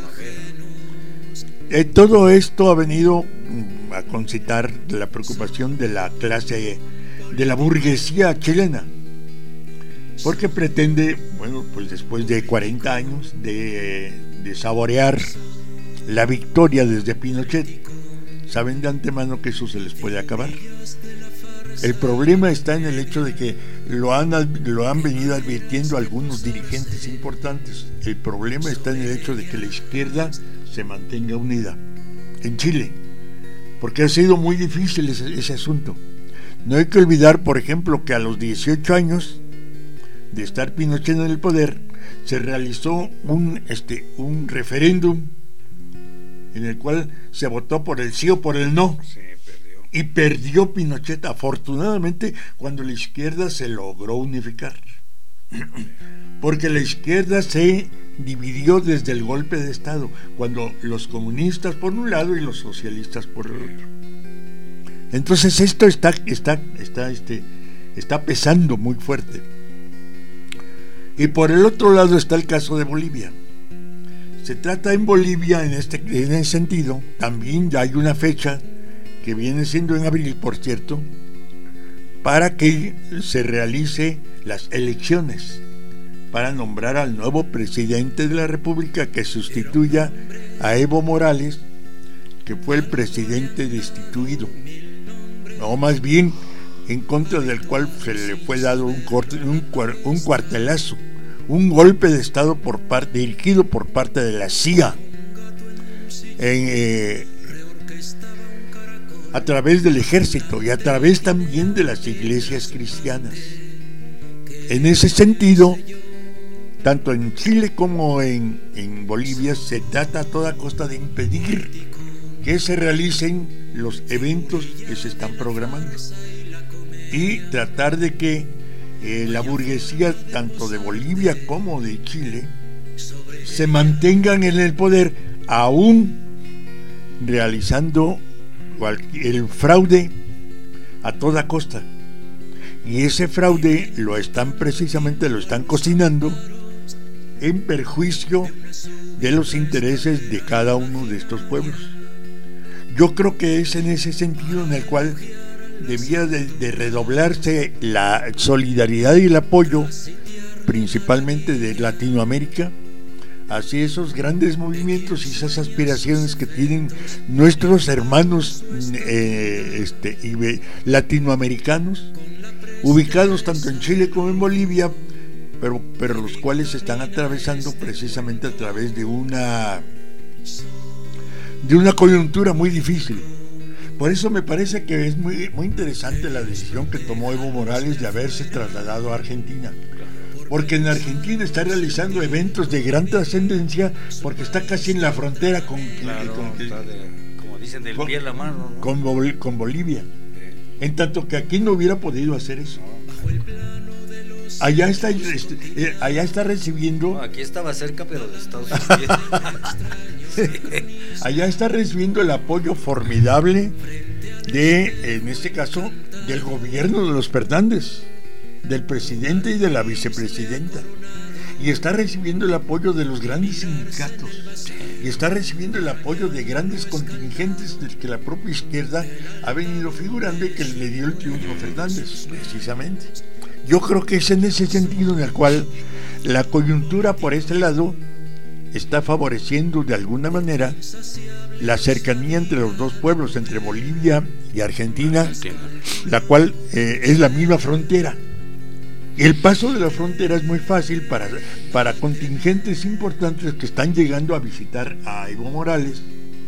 Eh, todo esto ha venido mm, a concitar la preocupación de la clase, de la burguesía chilena, porque pretende, bueno, pues después de cuarenta años de, de saborear la victoria desde Pinochet, saben de antemano que eso se les puede acabar. El problema está en el hecho de que lo han, lo han venido advirtiendo algunos dirigentes importantes. El problema está en el hecho de que la izquierda se mantenga unida en Chile, porque ha sido muy difícil ese, ese asunto. No hay que olvidar, por ejemplo, que a los dieciocho años de estar Pinochet en el poder, se realizó un, este, un referéndum en el cual se votó por el sí o por el no. Sí, perdió. Y perdió Pinochet, afortunadamente, cuando la izquierda se logró unificar. Porque la izquierda se dividió desde el golpe de Estado, cuando los comunistas por un lado y los socialistas por el otro. Entonces esto está, está, está, este, está pesando muy fuerte. Y por el otro lado está el caso de Bolivia. Se trata en Bolivia, en este, en ese sentido, también ya hay una fecha que viene siendo en abril, por cierto, para que se realice las elecciones para nombrar al nuevo presidente de la República que sustituya a Evo Morales, que fue el presidente destituido, o más bien en contra del cual se le fue dado un, corte, un, un cuartelazo, un golpe de Estado por parte, dirigido por parte de la C I A, en, eh, a través del ejército y a través también de las iglesias cristianas. En ese sentido, tanto en Chile como en, en Bolivia, se trata a toda costa de impedir que se realicen los eventos que se están programando y tratar de que eh, la burguesía tanto de Bolivia como de Chile se mantengan en el poder, aún realizando el fraude a toda costa. Y ese fraude lo están precisamente lo están cocinando en perjuicio de los intereses de cada uno de estos pueblos. Yo creo que es en ese sentido en el cual debía de, de redoblarse la solidaridad y el apoyo, principalmente de Latinoamérica, hacia esos grandes movimientos y esas aspiraciones que tienen nuestros hermanos eh, este, latinoamericanos, ubicados tanto en Chile como en Bolivia, pero, pero los cuales se están atravesando precisamente a través de una de una coyuntura muy difícil. Por eso me parece que es muy, muy interesante la decisión que tomó Evo Morales de haberse trasladado a Argentina. Porque en Argentina está realizando eventos de gran trascendencia, porque está casi en la frontera con, claro, con, está de, como dicen, del con, pie a la mano, ¿no? con, Bol, con Bolivia. Sí. En tanto que aquí no hubiera podido hacer eso. Allá está, este, eh, allá está recibiendo. No, aquí estaba cerca, pero de Estados Unidos. Sí. Allá está recibiendo el apoyo formidable de, en este caso, del gobierno de los Fernández, del presidente y de la vicepresidenta, y está recibiendo el apoyo de los grandes sindicatos, y está recibiendo el apoyo de grandes contingentes del que la propia izquierda ha venido figurando y que le dio el triunfo a Fernández, precisamente. Yo creo que es en ese sentido en el cual la coyuntura por este lado está favoreciendo de alguna manera la cercanía entre los dos pueblos, entre Bolivia y Argentina, la cual eh, es la misma frontera. El paso de la frontera es muy fácil para, para contingentes importantes que están llegando a visitar a Evo Morales,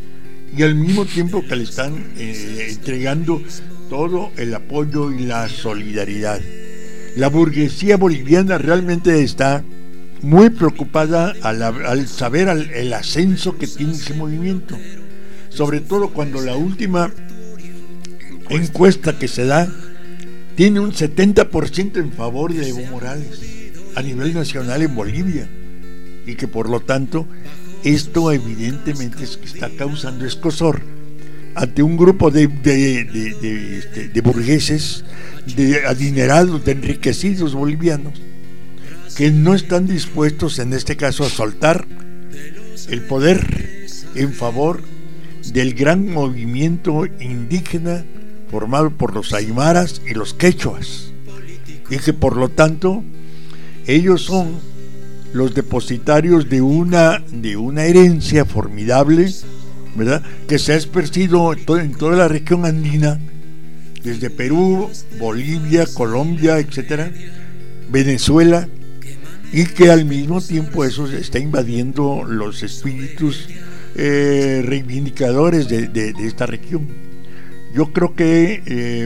y al mismo tiempo que le están eh, entregando todo el apoyo y la solidaridad. La burguesía boliviana realmente está muy preocupada al, al saber al, el ascenso que tiene ese movimiento, sobre todo cuando la última encuesta, encuesta que se da tiene un setenta por ciento en favor de Evo Morales a nivel nacional en Bolivia, y que por lo tanto esto evidentemente es que está causando escozor ante un grupo de, de, de, de, de, de burgueses, de adinerados, de enriquecidos bolivianos, que no están dispuestos en este caso a soltar el poder en favor del gran movimiento indígena formado por los aymaras y los quechuas, y que por lo tanto ellos son los depositarios de una, de una herencia formidable, ¿verdad?, que se ha esparcido en toda la región andina, desde Perú, Bolivia, Colombia, etcétera, Venezuela, y que al mismo tiempo eso está invadiendo los espíritus eh, reivindicadores de, de, de esta región. Yo creo que eh,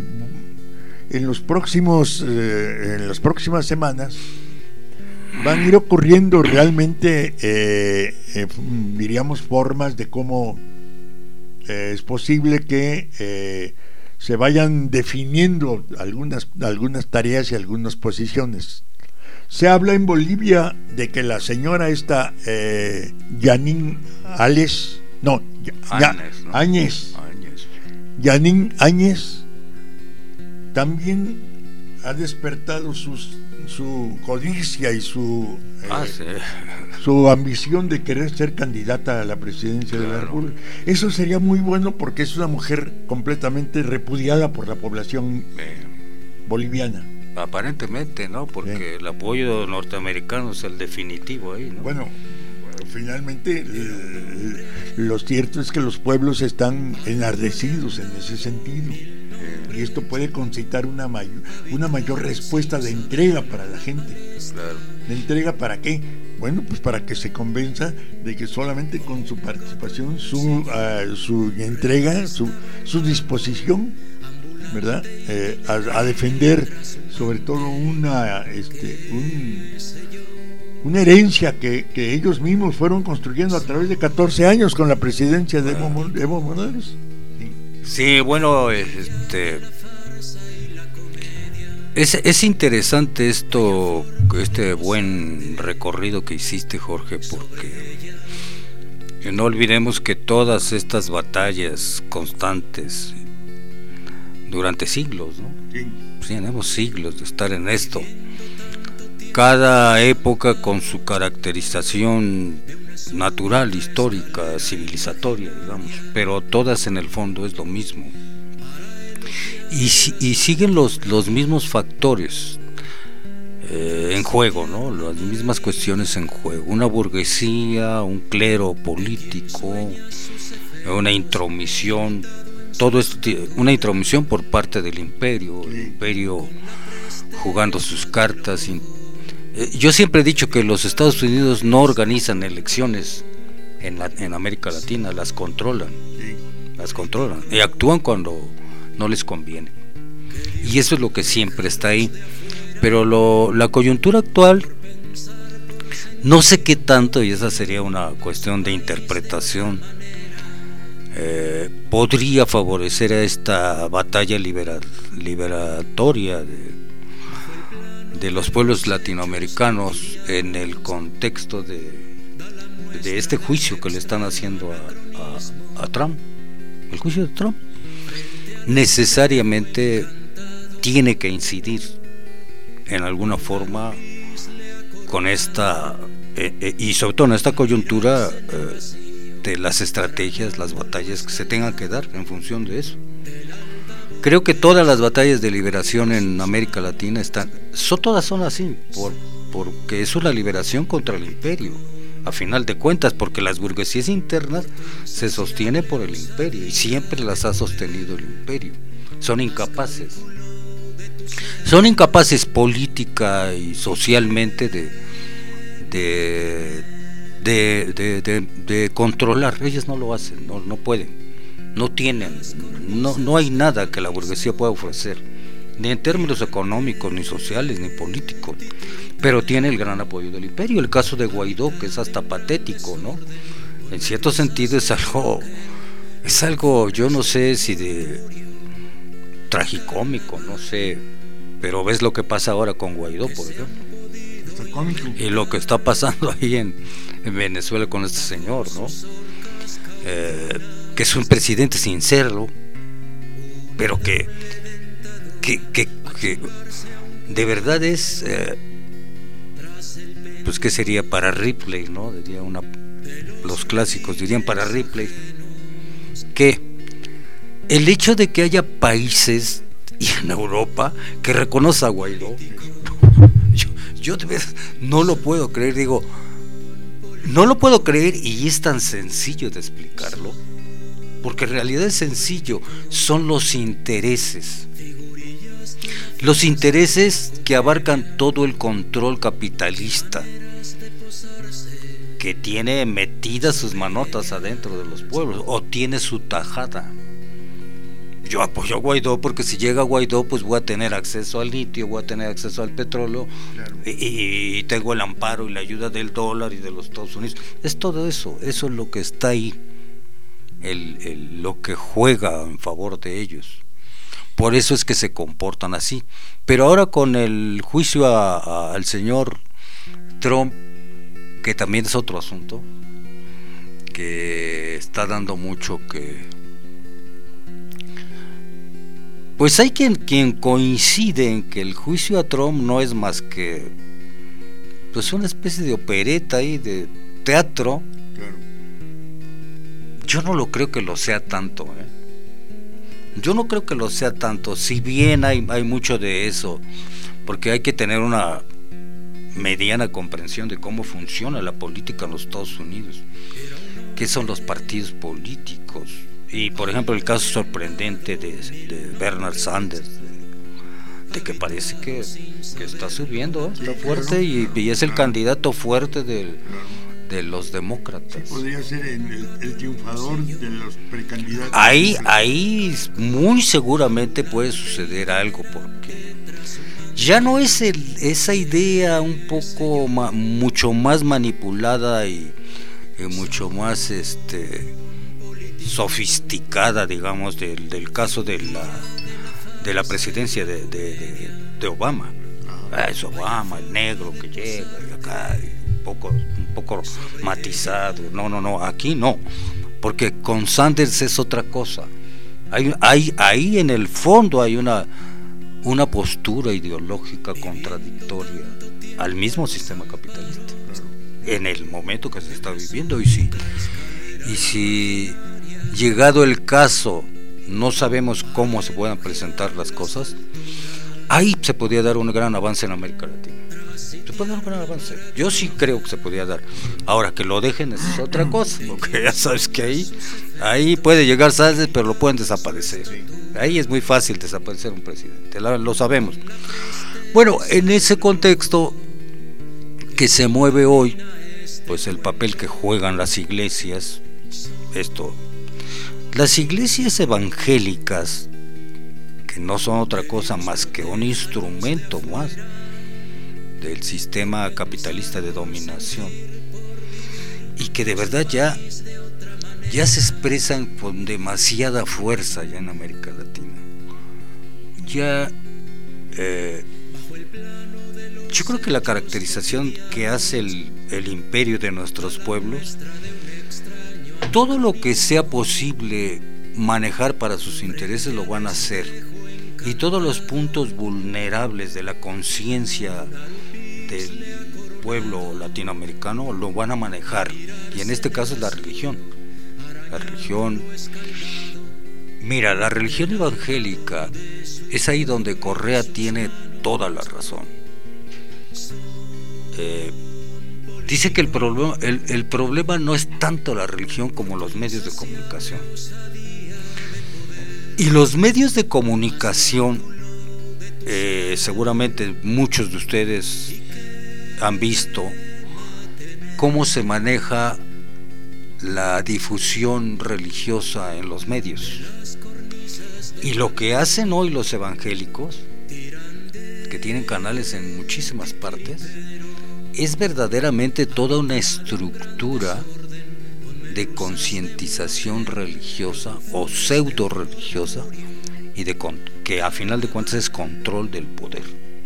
en los próximos eh, en las próximas semanas van a ir ocurriendo realmente eh, eh, diríamos formas de cómo eh, es posible que eh, se vayan definiendo algunas algunas tareas y algunas posiciones. Se habla en Bolivia de que la señora esta eh, Yanín Áñez, no, ya, Áñez, ¿no? Áñez, Áñez. Yanín Áñez también ha despertado sus, su codicia y su eh, ah, sí. su ambición de querer ser candidata a la presidencia claro. de la República. Eso sería muy bueno porque es una mujer completamente repudiada por la población eh. boliviana. Aparentemente, ¿no? Porque sí. el apoyo norteamericano es el definitivo ahí, ¿no? Bueno, finalmente el, lo cierto es que los pueblos están enardecidos en ese sentido, y esto puede concitar una mayor, una mayor respuesta de entrega para la gente. Claro. ¿De entrega para qué? Bueno, pues para que se convenza de que solamente con su participación, su, uh, su entrega, su, su disposición, ¿verdad? Eh, a, a defender sobre todo una este un, una herencia que, que ellos mismos fueron construyendo a través de catorce años con la presidencia de Evo, Evo Morales. Sí. sí, bueno, este es, es interesante esto, este buen recorrido que hiciste, Jorge, porque no olvidemos que todas estas batallas constantes durante siglos, ¿no? Sí. Sí, tenemos siglos de estar en esto. Cada época con su caracterización natural, histórica, civilizatoria, digamos, pero todas en el fondo es lo mismo. Y, y siguen los, los mismos factores eh, en juego, ¿no? Las mismas cuestiones en juego. Una burguesía, un clero político, una intromisión. Todo esto, una intromisión por parte del imperio, el imperio jugando sus cartas. Yo siempre he dicho que los Estados Unidos no organizan elecciones en, la, en América Latina, las controlan. las controlan y actúan cuando no les conviene. Y eso es lo que siempre está ahí. Pero lo, la coyuntura actual, no sé qué tanto, y esa sería una cuestión de interpretación, eh, podría favorecer a esta batalla libera, liberatoria de, de los pueblos latinoamericanos en el contexto de, de este juicio que le están haciendo a, a, a Trump. El juicio de Trump necesariamente tiene que incidir en alguna forma con esta eh, eh, y sobre todo en esta coyuntura eh, de las estrategias, las batallas que se tengan que dar en función de eso. Creo que todas las batallas de liberación en América Latina están, son, todas son así, por, porque es una liberación contra el imperio, a final de cuentas, porque las burguesías internas se sostienen por el imperio y siempre las ha sostenido el imperio. Son incapaces, son incapaces política y socialmente de de de, de, de, de controlar. Ellas no lo hacen, no, no pueden, no tienen, no, no hay nada que la burguesía pueda ofrecer, ni en términos económicos, ni sociales, ni políticos, pero tiene el gran apoyo del imperio. El caso de Guaidó, que es hasta patético, ¿no? En cierto sentido es algo, es algo, yo no sé si de tragicómico, no sé, pero ves lo que pasa ahora con Guaidó, por ejemplo, y lo que está pasando ahí en, en Venezuela con este señor, ¿no? Eh, que es un presidente sin serlo, pero que que, que, que de verdad es eh, pues que sería para Ripley, ¿no? Diría una, los clásicos dirían para Ripley que el hecho de que haya países y en Europa que reconoce a Guaidó, yo, yo de verdad no lo puedo creer, digo, no lo puedo creer, y es tan sencillo de explicarlo, porque en realidad es sencillo, son los intereses, los intereses que abarcan todo el control capitalista, que tiene metidas sus manotas adentro de los pueblos, o tiene su tajada. Yo apoyo a Guaidó porque si llega Guaidó, pues voy a tener acceso al litio, voy a tener acceso al petróleo, claro. y, y tengo el amparo y la ayuda del dólar y de los Estados Unidos. Es todo eso, eso es lo que está ahí, el, el, lo que juega en favor de ellos. Por eso es que se comportan así. Pero ahora con el juicio a, a, al señor Trump, que también es otro asunto, que está dando mucho que... Pues hay quien, quien coincide en que el juicio a Trump no es más que pues una especie de opereta ahí, de teatro. Claro. Yo no lo creo que lo sea tanto, ¿eh? Yo no creo que lo sea tanto, si bien hay, hay mucho de eso, porque hay que tener una mediana comprensión de cómo funciona la política en los Estados Unidos, qué son los partidos políticos. Y por ejemplo el caso sorprendente de, de Bernard Sanders, de, de que parece que, que está subiendo, ¿eh? Está fuerte, y, y es el candidato fuerte del, de los demócratas. Sí, podría ser el, el triunfador de los precandidatos. Ahí, ahí muy seguramente puede suceder algo, porque ya no es el, esa idea un poco ma, mucho más manipulada y, y mucho más este sofisticada, digamos, del, del caso de la de la presidencia de, de, de, de Obama. Ah, es Obama, el negro que llega y acá un poco, un poco matizado. No, no, no, aquí no, porque con Sanders es otra cosa. Hay, hay, ahí en el fondo hay una, una postura ideológica contradictoria al mismo sistema capitalista en el momento que se está viviendo. Y si, y si llegado el caso no sabemos cómo se puedan presentar las cosas, ahí se podría dar un gran avance en América Latina. Se puede dar un gran avance. Yo sí creo que se podría dar. Ahora, que lo dejen es otra cosa, porque ya sabes que ahí ahí puede llegar Sánchez, pero lo pueden desaparecer. Ahí es muy fácil desaparecer un presidente, lo sabemos. Bueno, en ese contexto que se mueve hoy, pues el papel que juegan las iglesias, esto Las iglesias evangélicas, que no son otra cosa más que un instrumento más del sistema capitalista de dominación, y que de verdad ya, ya se expresan con demasiada fuerza ya en América Latina. Ya eh, yo creo que la caracterización que hace el, el imperio de nuestros pueblos, todo lo que sea posible manejar para sus intereses lo van a hacer, y todos los puntos vulnerables de la conciencia del pueblo latinoamericano lo van a manejar, y en este caso es la religión. La religión, mira, la religión evangélica es ahí donde Correa tiene toda la razón. Eh, dice que el problema, el, el problema no es tanto la religión como los medios de comunicación. Y los medios de comunicación, eh, seguramente muchos de ustedes han visto cómo se maneja la difusión religiosa en los medios. Y lo que hacen hoy los evangélicos, que tienen canales en muchísimas partes, es verdaderamente toda una estructura de concientización religiosa o pseudo religiosa, y de con, que a final de cuentas es control del poder.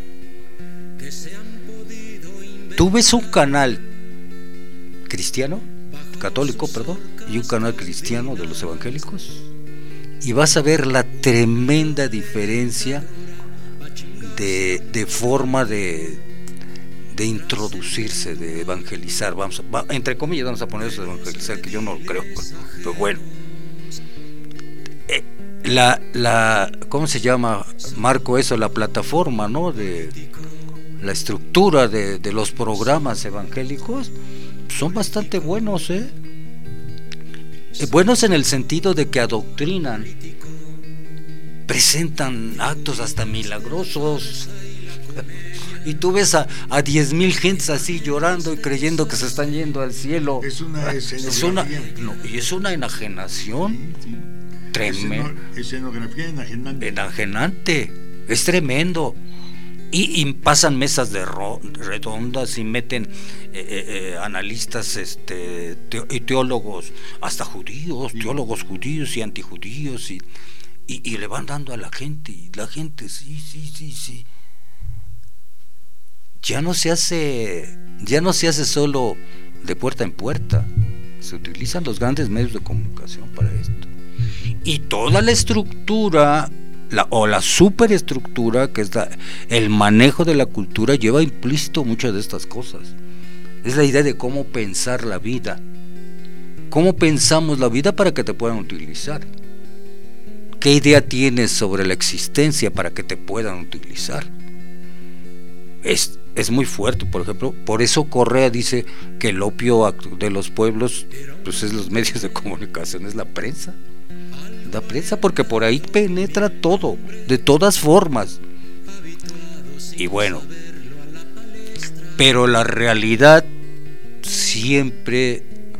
Tú ves un canal cristiano, católico, perdón, y un canal cristiano de los evangélicos, y vas a ver la tremenda diferencia de, de forma de, de introducirse, de evangelizar. Vamos a, va, entre comillas vamos a poner eso de evangelizar, que yo no lo creo, pero bueno. Eh, la, la, ¿cómo se llama, Marco, eso? La plataforma, ¿no? De la estructura de, de los programas evangélicos son bastante buenos, ¿eh? Buenos en el sentido de que adoctrinan, presentan actos hasta milagrosos, y tú ves a, a diez mil gentes así llorando y creyendo que se están yendo al cielo. Es una escenografía. Es una, no, y es una enajenación, sí, sí. Tremenda. Escenografía enajenante. Enajenante, es tremendo. Y, y pasan mesas de ro, redondas y meten eh, eh, analistas este, teo, y teólogos, hasta judíos, sí. Teólogos judíos y antijudíos, y, y, y le van dando a la gente, y la gente, sí, sí, sí, sí. Ya no se hace, ya no se hace solo de puerta en puerta, se utilizan los grandes medios de comunicación para esto. Y toda la estructura, La, o la superestructura, que es la, el manejo de la cultura, lleva implícito muchas de estas cosas. Es la idea de cómo pensar la vida, cómo pensamos la vida para que te puedan utilizar, qué idea tienes sobre la existencia para que te puedan utilizar. Es, es muy fuerte. Por ejemplo, por eso Correa dice que el opio de los pueblos pues es los medios de comunicación, es la prensa. La prensa, porque por ahí penetra todo, de todas formas. Y bueno, pero la realidad siempre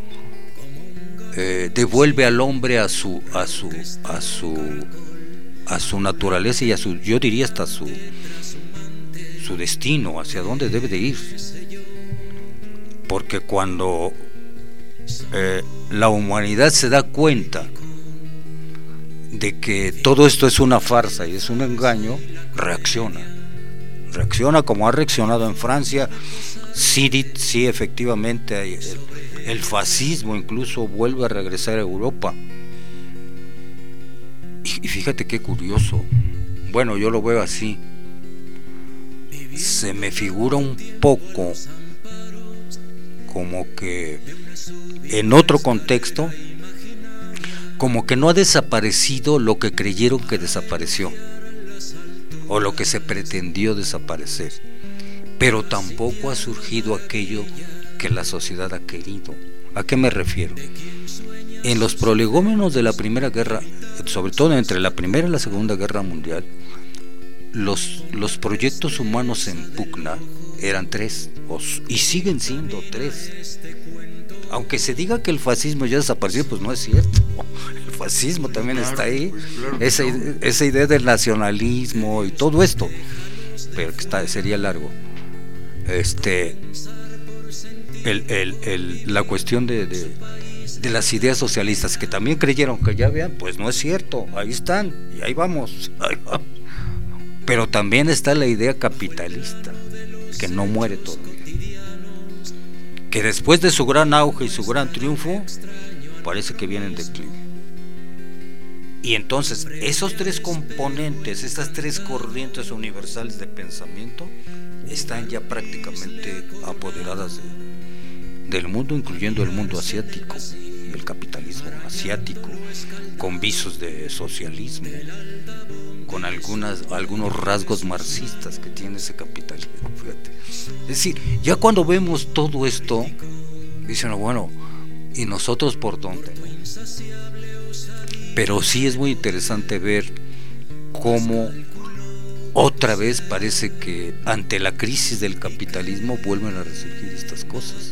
eh, devuelve al hombre a su, a su, a su, a su naturaleza y a su, yo diría hasta su, su destino, hacia dónde debe de ir. Porque cuando eh, la humanidad se da cuenta de que todo esto es una farsa y es un engaño, reacciona. Reacciona como ha reaccionado en Francia. Sí, sí, efectivamente, el, el fascismo incluso vuelve a regresar a Europa. Y, y fíjate qué curioso. Bueno, yo lo veo así. Se me figura un poco como que en otro contexto, como que no ha desaparecido lo que creyeron que desapareció, o lo que se pretendió desaparecer, pero tampoco ha surgido aquello que la sociedad ha querido. ¿A qué me refiero? En los prolegómenos de la Primera Guerra, sobre todo entre la Primera y la Segunda Guerra Mundial, los, los proyectos humanos en pugna eran tres, y siguen siendo tres. Aunque se diga que el fascismo ya desapareció, pues no es cierto. El fascismo también claro, está ahí, pues claro, esa, no. esa idea del nacionalismo y todo esto, pero que está, sería largo. Este, el, el, el, la cuestión de, de, de las ideas socialistas, que también creyeron que ya vean, pues no es cierto, ahí están, y ahí vamos, ahí vamos. Pero también está la idea capitalista, que no muere todavía, que después de su gran auge y su gran triunfo, parece que viene en declive. Y entonces, esos tres componentes, estas tres corrientes universales de pensamiento, están ya prácticamente apoderadas de, del mundo, incluyendo el mundo asiático, el capitalismo asiático, con visos de socialismo, con algunas, algunos rasgos marxistas que tiene ese capitalismo, fíjate. Es decir, ya cuando vemos todo esto, dicen, bueno, ¿y nosotros por dónde? Pero sí es muy interesante ver cómo otra vez parece que ante la crisis del capitalismo vuelven a resurgir estas cosas.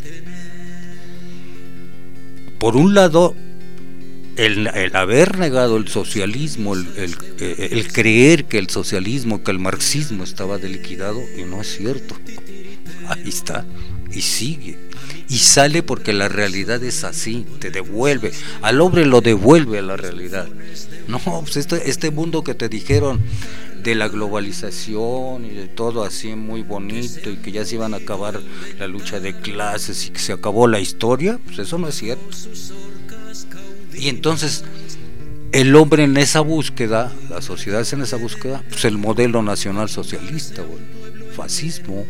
Por un lado, el, el haber negado el socialismo, el, el, el creer que el socialismo, que el marxismo estaba liquidado, y no es cierto. Ahí está, y sigue, y sale porque la realidad es así, te devuelve, al hombre lo devuelve a la realidad. No, pues este, este mundo que te dijeron de la globalización y de todo así muy bonito, y que ya se iban a acabar la lucha de clases y que se acabó la historia, pues eso no es cierto. Y entonces el hombre en esa búsqueda, la sociedad es en esa búsqueda, pues el modelo nacional socialista, o el fascismo,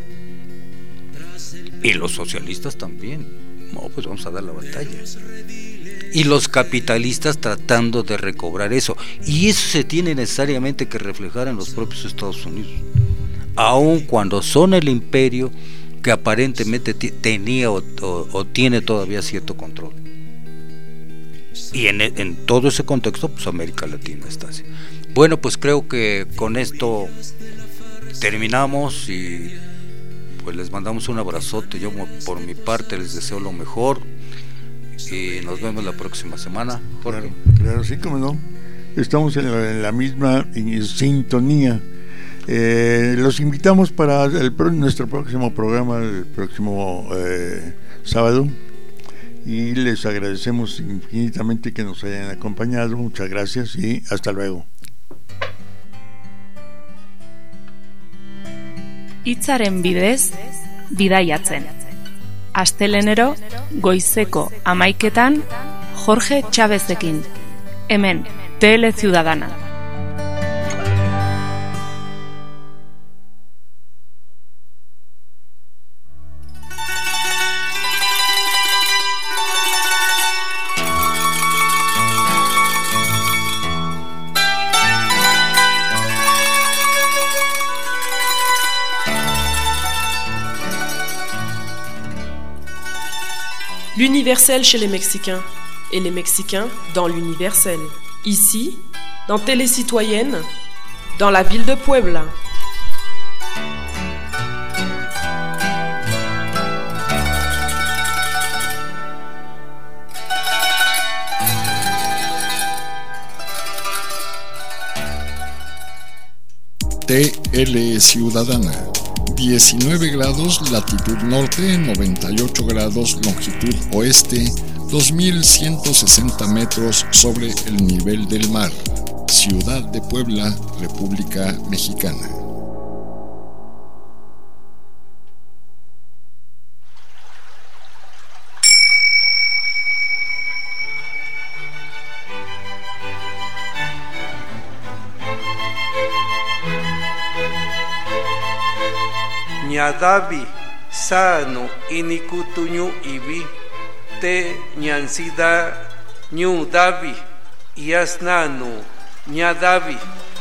y los socialistas también. No, pues vamos a dar la batalla. Y los capitalistas tratando de recobrar eso, y eso se tiene necesariamente que reflejar en los propios Estados Unidos, aun cuando son el imperio que aparentemente t- tenía o, o, o tiene todavía cierto control. Y en, en todo ese contexto, pues América Latina está así. Bueno, pues creo que con esto terminamos, y pues les mandamos un abrazote. Yo por mi parte les deseo lo mejor, y nos vemos la próxima semana. Claro, claro, sí, como no. Estamos en la, en la misma sintonía. Eh, los invitamos para el, nuestro próximo programa, el próximo eh, sábado, y les agradecemos infinitamente que nos hayan acompañado. Muchas gracias y hasta luego. Hitzaren bidez, bidaiatzen. Astelenero, goizeko hamaiketan, Jorge Chávezekin. Hemen, Tele Ciudadana. L'universel chez les Mexicains, et les Mexicains dans l'universel. Ici, dans Télé Citoyenne, dans la ville de Puebla. T L Ciudadana. diecinueve grados latitud norte, noventa y ocho grados longitud oeste, dos mil ciento sesenta metros sobre el nivel del mar. Ciudad de Puebla, República Mexicana. Ñadavi, sano, inikutuñu ibi, te ñansida, ñu davi, yasnano, ñadavi.